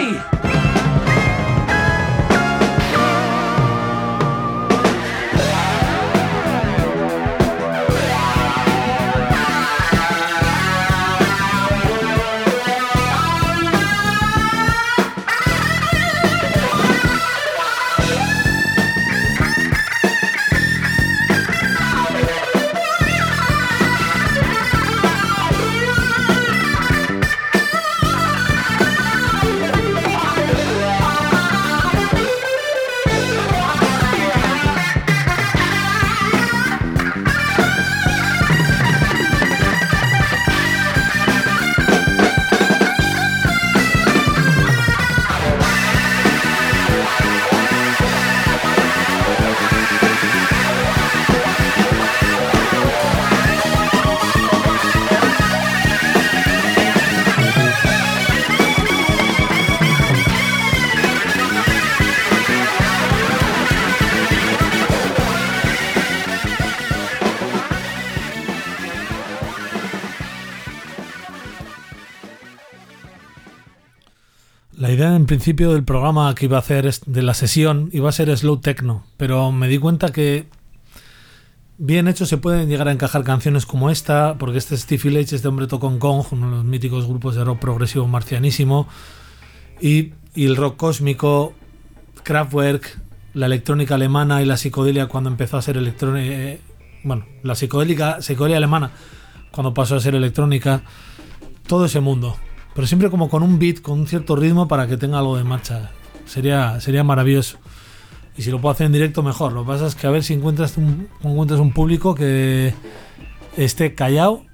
La idea en principio del programa que iba a hacer de la sesión iba a ser slow techno, pero me di cuenta que bien hecho se pueden llegar a encajar canciones como esta, porque este Stevie Leitch, este hombre tocó en Gong, uno de los míticos grupos de rock progresivo marcianísimo, y el rock cósmico, Kraftwerk, la electrónica alemana y la psicodelia cuando empezó a ser electrónica, la psicodelia alemana cuando pasó a ser electrónica, todo ese mundo, pero siempre como con un beat, con un cierto ritmo para que tenga algo de marcha. Sería maravilloso. Y si lo puedo hacer en directo, mejor. Lo que pasa es que a ver si encuentras un público que esté callado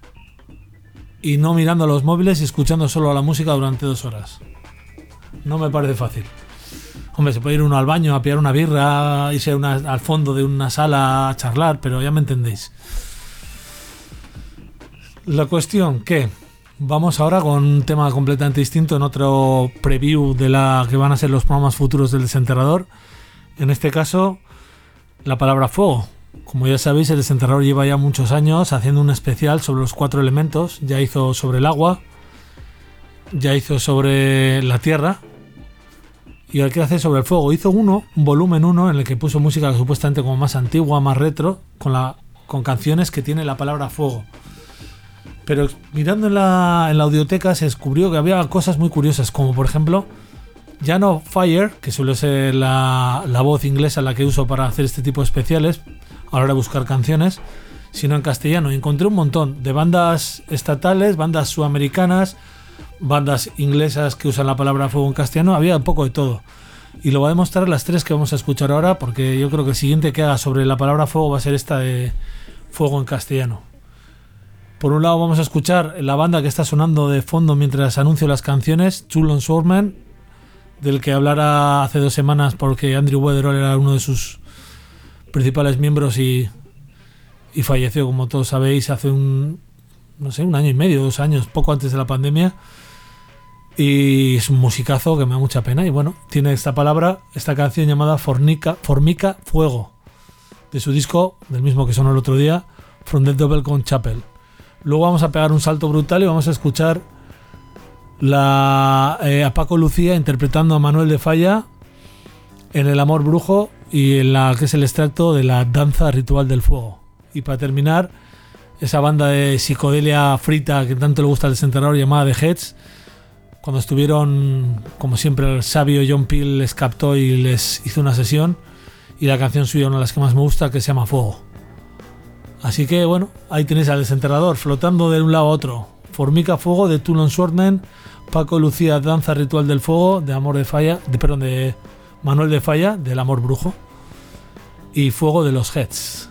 y no mirando los móviles y escuchando solo la música durante 2 horas. No me parece fácil. Hombre, se puede ir uno al baño a pillar una birra, irse al fondo de una sala a charlar, pero ya me entendéis. La cuestión que vamos ahora con un tema completamente distinto en otro preview de la que van a ser los programas futuros del Desenterrador. En este caso, la palabra fuego. Como ya sabéis, el Desenterrador lleva ya muchos años haciendo un especial sobre los 4 elementos. Ya hizo sobre el agua, ya hizo sobre la tierra y ahora quiere hacer sobre el fuego. Hizo un volumen 1 en el que puso música supuestamente como más antigua, más retro, con canciones que tiene la palabra fuego. Pero mirando en la audioteca se descubrió que había cosas muy curiosas, como por ejemplo Jan of Fire, que suele ser la voz inglesa la que uso para hacer este tipo de especiales a la hora de buscar canciones, sino en castellano. Y encontré un montón de bandas estatales, bandas sudamericanas, bandas inglesas que usan la palabra fuego en castellano. Había un poco de todo. Y lo voy a demostrar las tres que vamos a escuchar ahora, porque yo creo que el siguiente que haga sobre la palabra fuego va a ser esta de fuego en castellano. Por un lado vamos a escuchar la banda que está sonando de fondo mientras anuncio las canciones, Two Longshoremen, del que hablara hace 2 semanas porque Andrew Weatherall era uno de sus principales miembros y falleció, como todos sabéis, hace un año y medio, 2 años, poco antes de la pandemia. Y es un musicazo que me da mucha pena. Y bueno, tiene esta canción llamada Formica Fuego, de su disco, del mismo que sonó el otro día, From the Double Con Chapel. Luego vamos a pegar un salto brutal y vamos a escuchar a Paco Lucía interpretando a Manuel de Falla en El Amor Brujo y en la que es el extracto de la Danza Ritual del Fuego. Y para terminar, esa banda de psicodelia frita que tanto le gusta al desenterrador llamada The Heads, cuando estuvieron, como siempre, el sabio John Peel les captó y les hizo una sesión, y la canción suya, una de las que más me gusta, que se llama Fuego. Así que bueno, ahí tenéis al desenterrador flotando de un lado a otro. Formica Fuego de Two Longshoremen, Paco Lucía Danza Ritual del Fuego de de Manuel de Falla, del Amor Brujo, y Fuego de los Heads.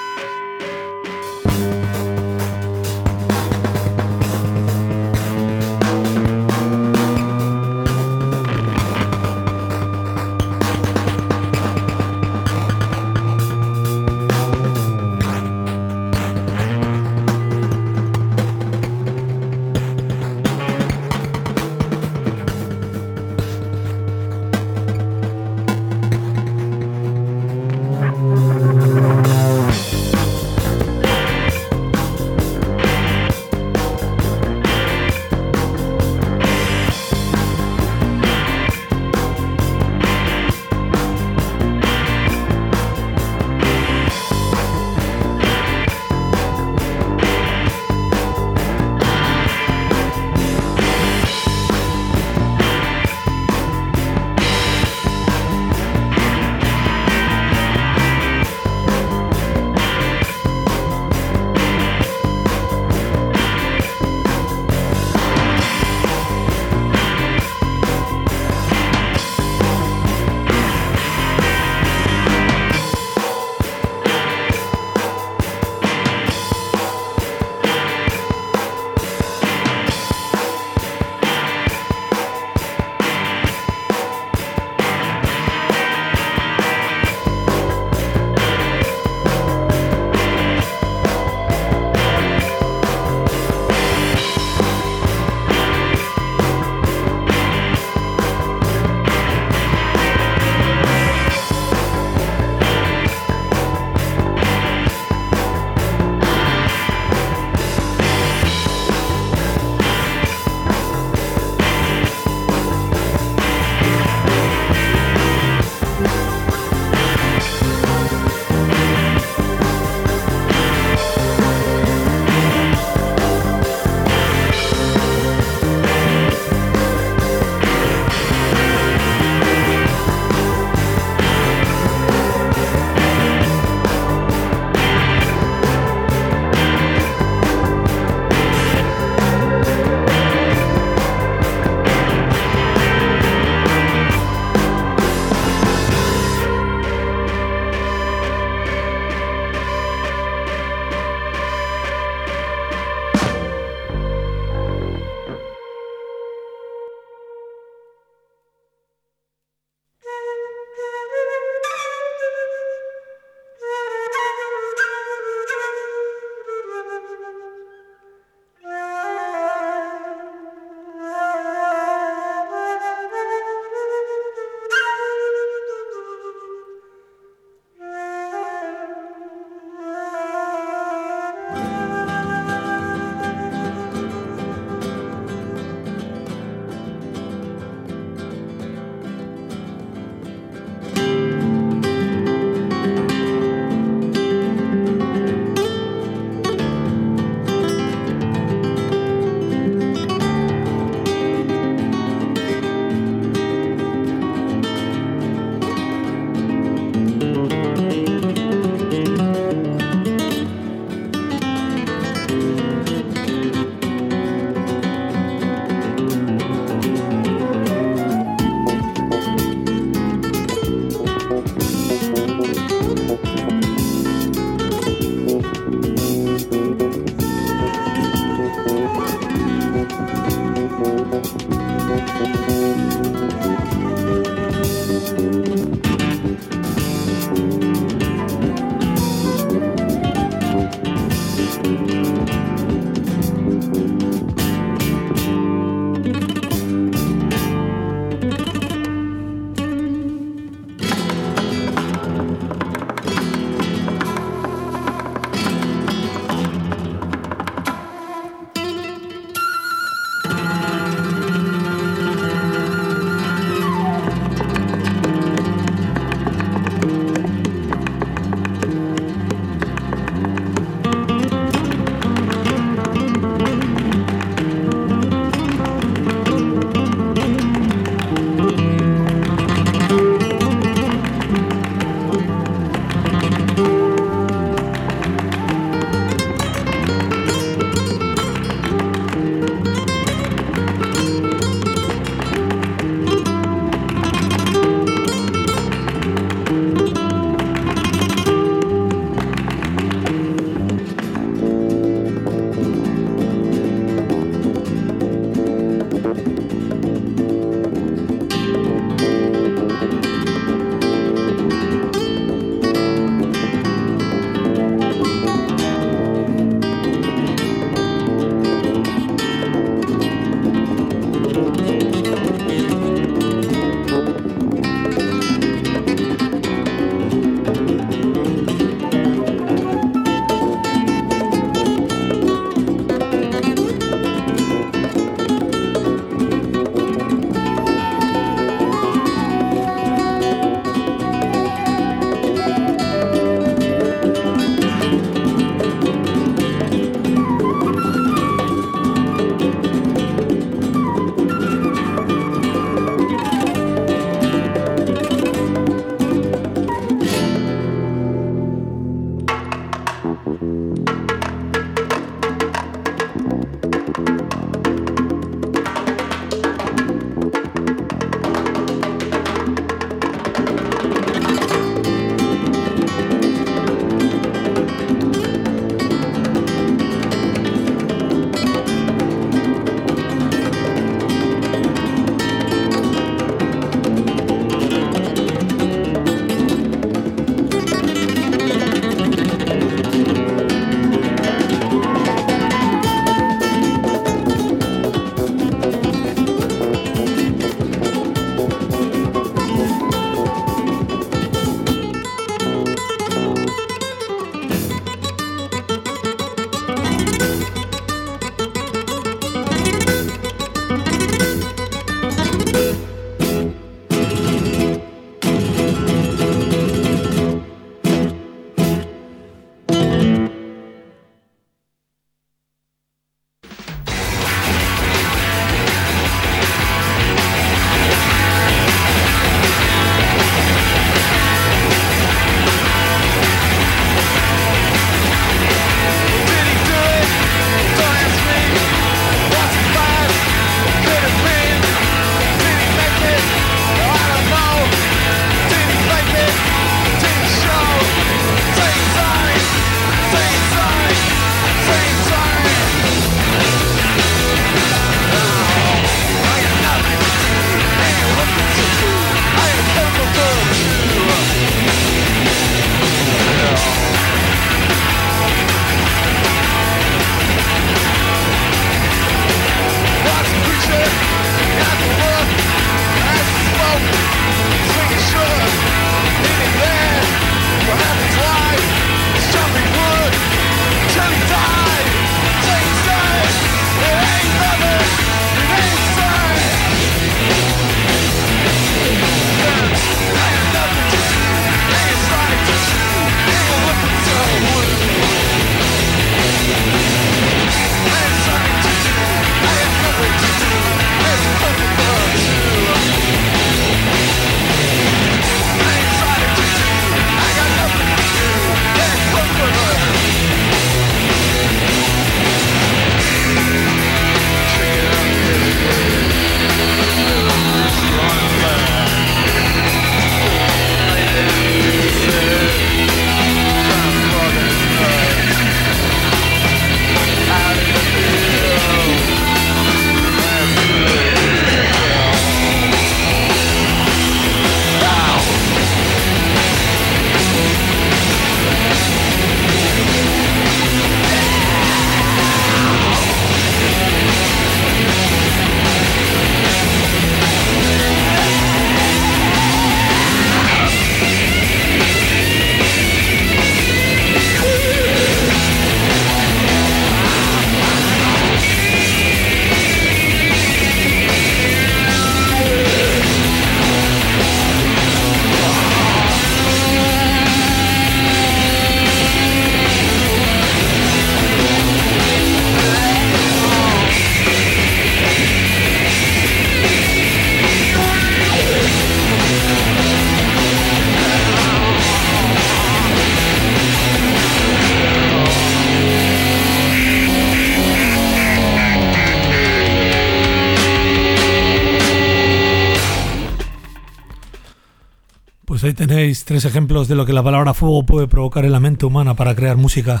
tenéis 3 ejemplos de lo que la palabra fuego puede provocar en la mente humana para crear música.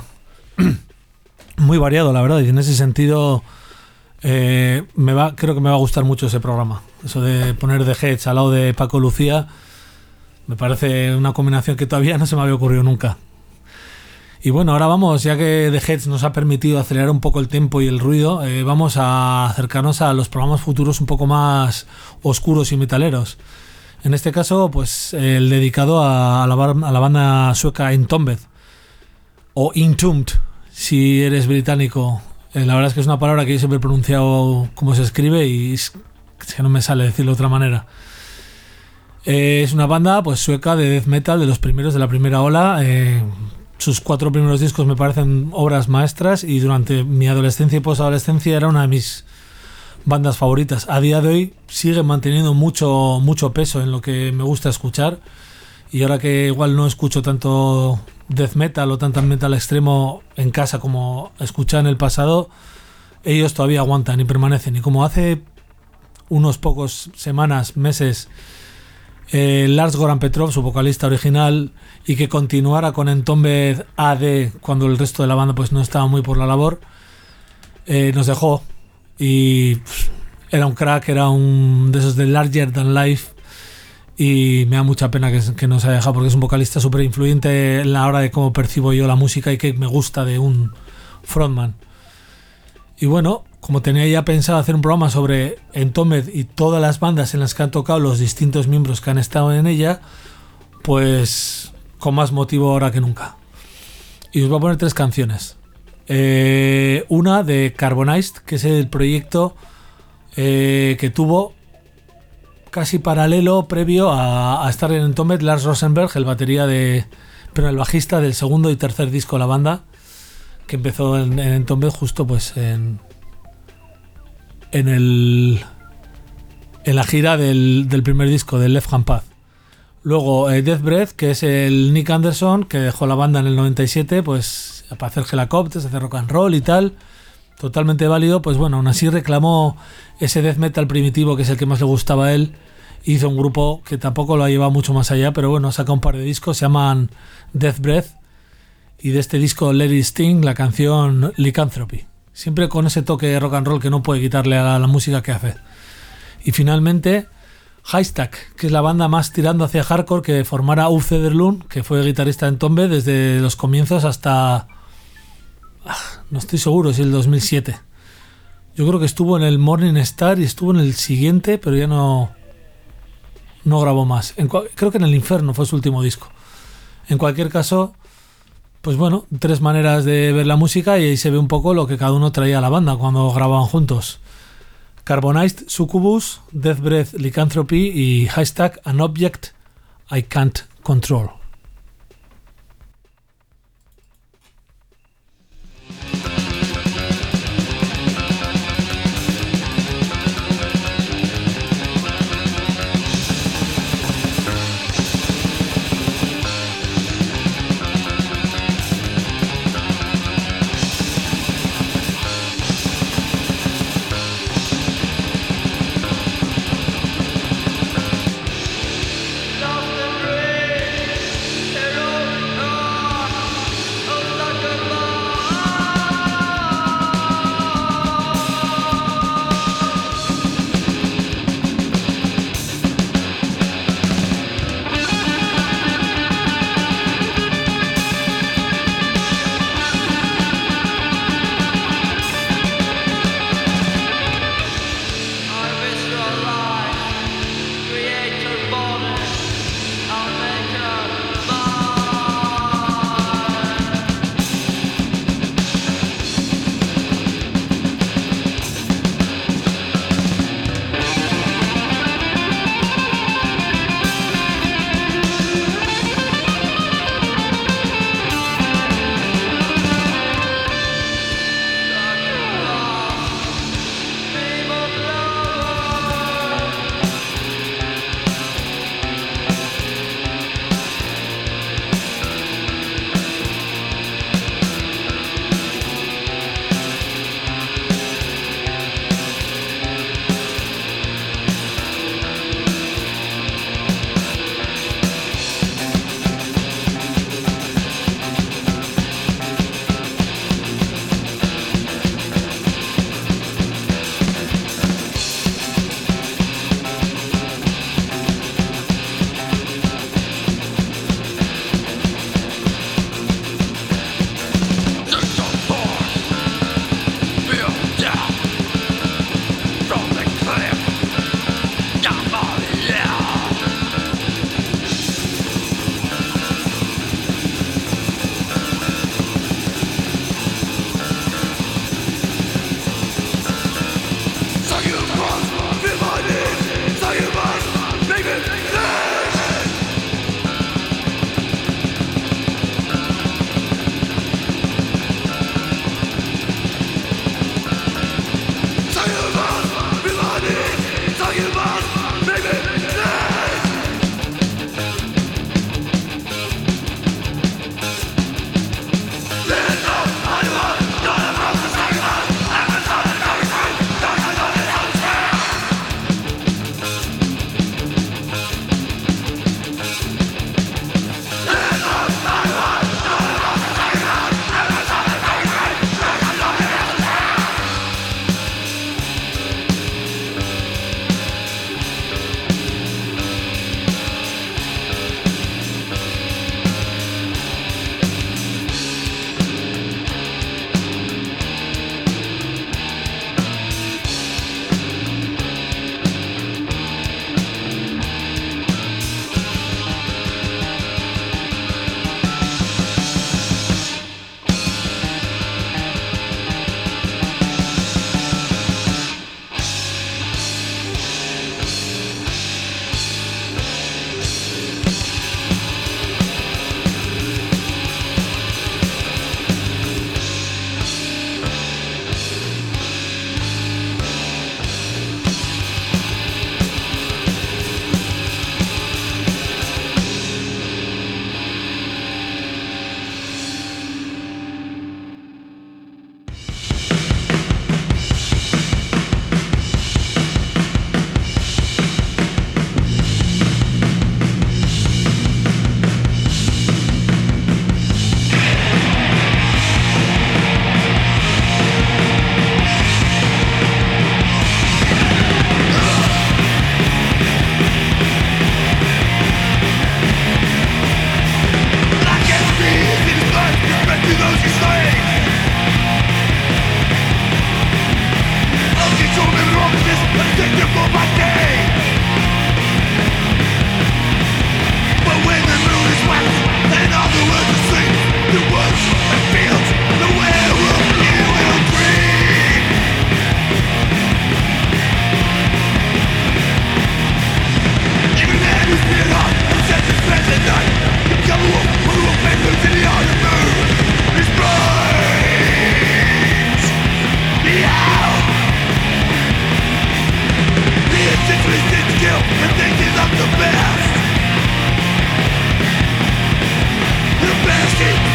Muy variado, la verdad, y en ese sentido creo que me va a gustar mucho ese programa. Eso de poner The Heads al lado de Paco Lucía me parece una combinación que todavía no se me había ocurrido nunca. Y bueno, ahora vamos, ya que The Heads nos ha permitido acelerar un poco el tempo y el ruido, vamos a acercarnos a los programas futuros un poco más oscuros y metaleros. En este caso, pues el dedicado a la banda sueca Entombed, o Entombed, si eres británico. La verdad es que es una palabra que yo siempre he pronunciado como se escribe y es que no me sale decirlo de otra manera. Es una banda pues sueca de death metal de los primeros de la primera ola. Sus 4 primeros discos me parecen obras maestras y durante mi adolescencia y posadolescencia era una de mis bandas favoritas. A día de hoy sigue manteniendo mucho peso en lo que me gusta escuchar, y ahora que igual no escucho tanto death metal o tanto metal extremo en casa como escuchaba en el pasado, ellos todavía aguantan y permanecen. Y como hace unos pocos semanas, meses, Lars Goran Petrov, su vocalista original, y que continuara con Entombed AD cuando el resto de la banda pues no estaba muy por la labor, nos dejó. Y era un crack, era un de esos de Larger Than Life, y me da mucha pena que nos haya dejado, porque es un vocalista súper influyente en la hora de cómo percibo yo la música y que me gusta de un frontman. Y bueno, como tenía ya pensado hacer un programa sobre Entombed y todas las bandas en las que han tocado los distintos miembros que han estado en ella, pues con más motivo ahora que nunca. Y os voy a poner 3 canciones. Una de Carbonized, que es el proyecto que tuvo casi paralelo previo a estar en Entombed Lars Rosenberg, el bajista del segundo y tercer disco de la banda, que empezó en Entombed justo pues en la gira del primer disco, del Left Hand Path. Luego Death Breath, que es el Nick Anderson, que dejó la banda en el 97 pues para hacer Helicopters, hacer rock and roll y tal, totalmente válido. Pues bueno, aún así reclamó ese death metal primitivo, que es el que más le gustaba a él. Hizo un grupo que tampoco lo ha llevado mucho más allá, pero bueno, saca un par de discos, se llaman Death Breath, y de este disco Let It Sting, la canción Lycanthropy, siempre con ese toque de rock and roll que no puede quitarle a la música que hace. Y finalmente Haystack, que es la banda más tirando hacia hardcore que formara Uffe Söderlund, que fue guitarrista en Entombed desde los comienzos hasta no estoy seguro si el 2007. Yo creo que estuvo en el Morning Star y estuvo en el siguiente, pero ya no grabó más. Creo que en el Inferno fue su último disco. En cualquier caso, pues bueno, 3 maneras de ver la música, y ahí se ve un poco lo que cada uno traía a la banda cuando grababan juntos. Carbonized, Succubus, Death Breath, Lycanthropy, y Haystack, An Object I Can't Control. Lost and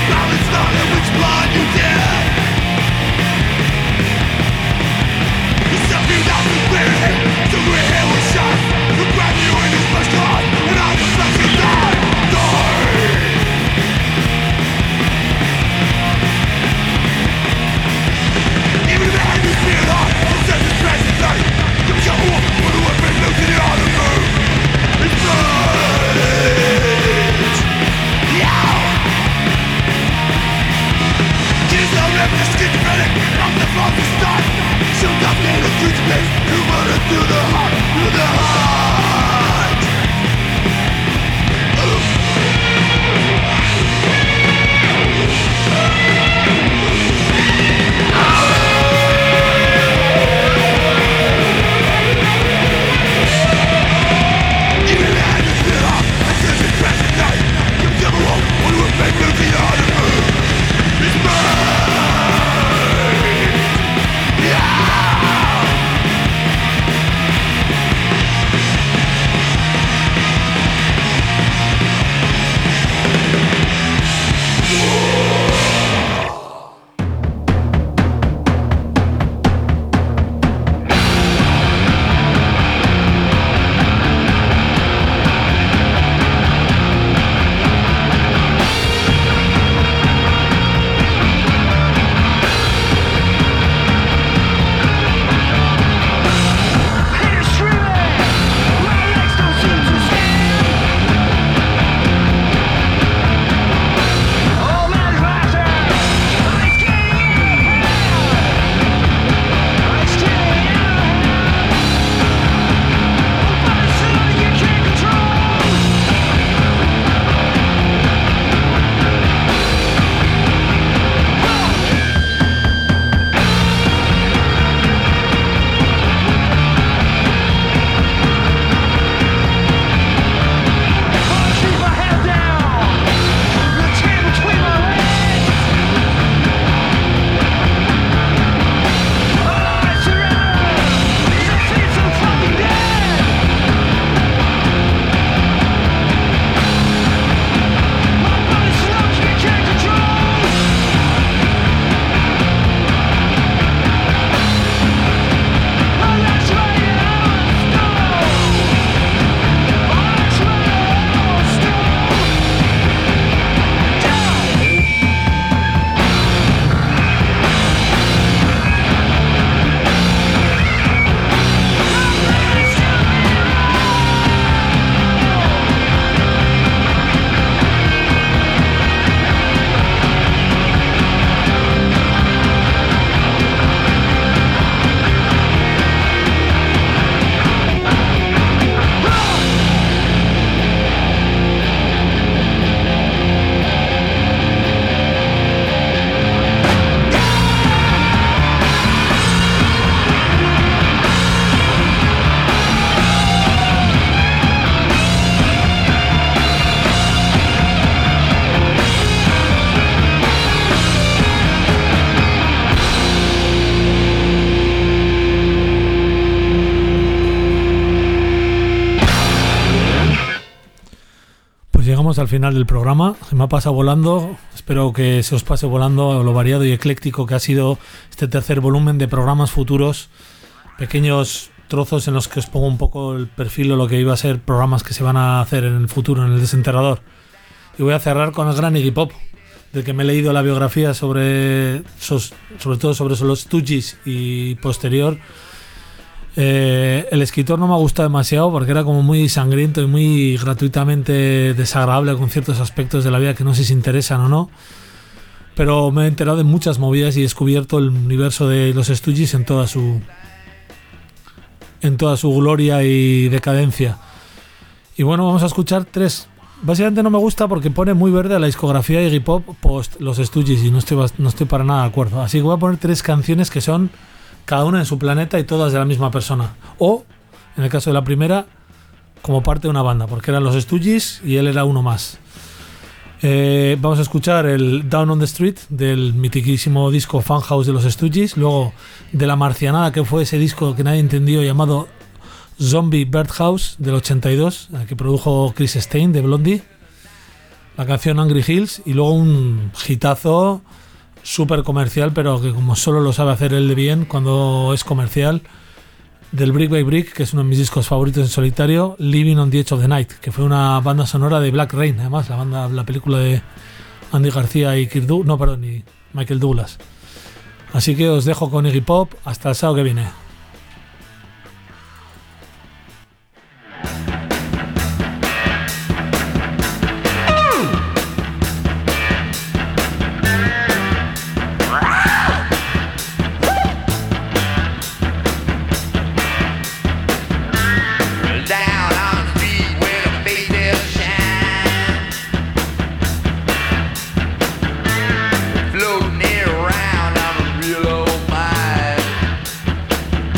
llegamos al final del programa. Se me ha pasado volando. Espero que se os pase volando lo variado y ecléctico que ha sido este tercer volumen de programas futuros. Pequeños trozos en los que os pongo un poco el perfil o lo que iba a ser programas que se van a hacer en el futuro, en el Desenterrador. Y voy a cerrar con el gran Iggy Pop, del que me he leído la biografía sobre todo sobre los Stooges y posterior. El escritor no me ha gustado demasiado porque era como muy sangriento y muy gratuitamente desagradable con ciertos aspectos de la vida que no sé si interesan o no, pero me he enterado de muchas movidas y he descubierto el universo de los Stooges en toda su gloria y decadencia. Y bueno, vamos a escuchar tres. Básicamente no me gusta porque pone muy verde a la discografía de Iggy Pop post los Stooges y no estoy para nada de acuerdo. Así que voy a poner tres canciones que son cada una en su planeta y todas de la misma persona. O, en el caso de la primera, como parte de una banda, porque eran los Stooges y él era uno más. Vamos a escuchar el Down on the Street del mitiquísimo disco Funhouse de los Stooges. Luego de La Marcianada, que fue ese disco que nadie entendió, llamado Zombie Birdhouse del 82, que produjo Chris Stein de Blondie. la canción Angry Hills, y luego un hitazo súper comercial, pero que como solo lo sabe hacer él de bien cuando es comercial, del Brick by Brick, que es uno de mis discos favoritos en solitario, Living on the Edge of the Night, que fue una banda sonora de Black Rain, además, la película de Andy García y y Michael Douglas. Así que os dejo con Iggy Pop hasta el sábado que viene. Floating around on a real old mind.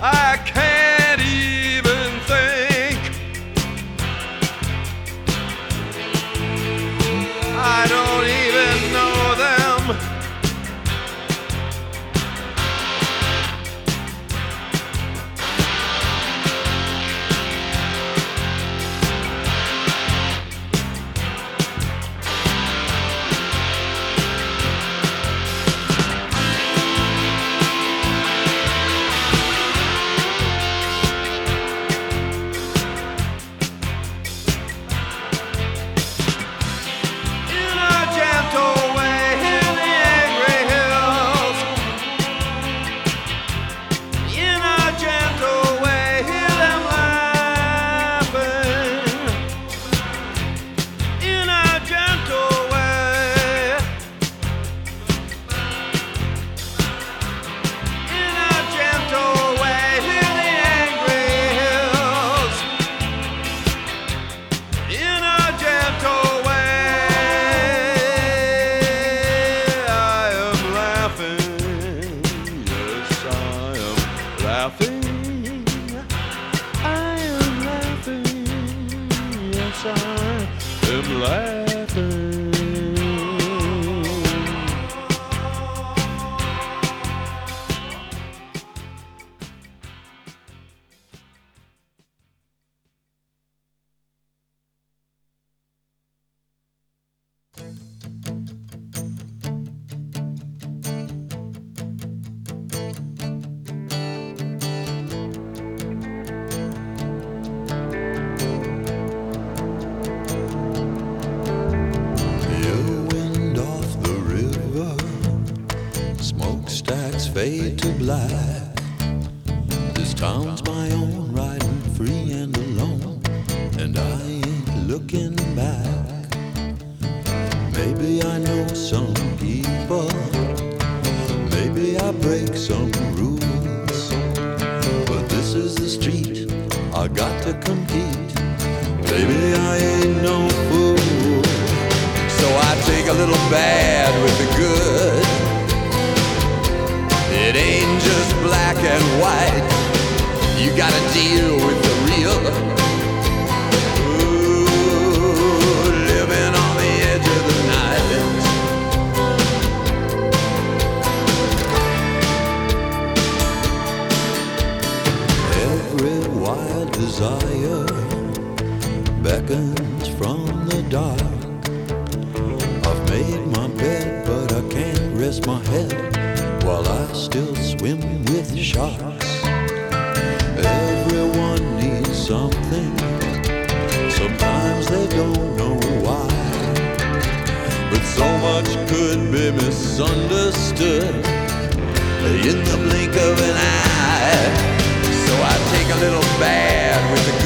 I can't even think. I don't even know them. Fade to black. This town's my own, riding free and alone, and I ain't looking back. Maybe I know some people, maybe I break some rules, but this is the street, I got to compete. Baby, I ain't no fool, so I take a little bad with the good. It ain't just black and white. You gotta deal with the real. Ooh, living on the edge of the night. Every wild desire beckons from the dark. I've made my bed, but I can't rest my head while I still swim with sharks. Everyone needs something. Sometimes they don't know why, but so much could be misunderstood in the blink of an eye. So I take a little bad with the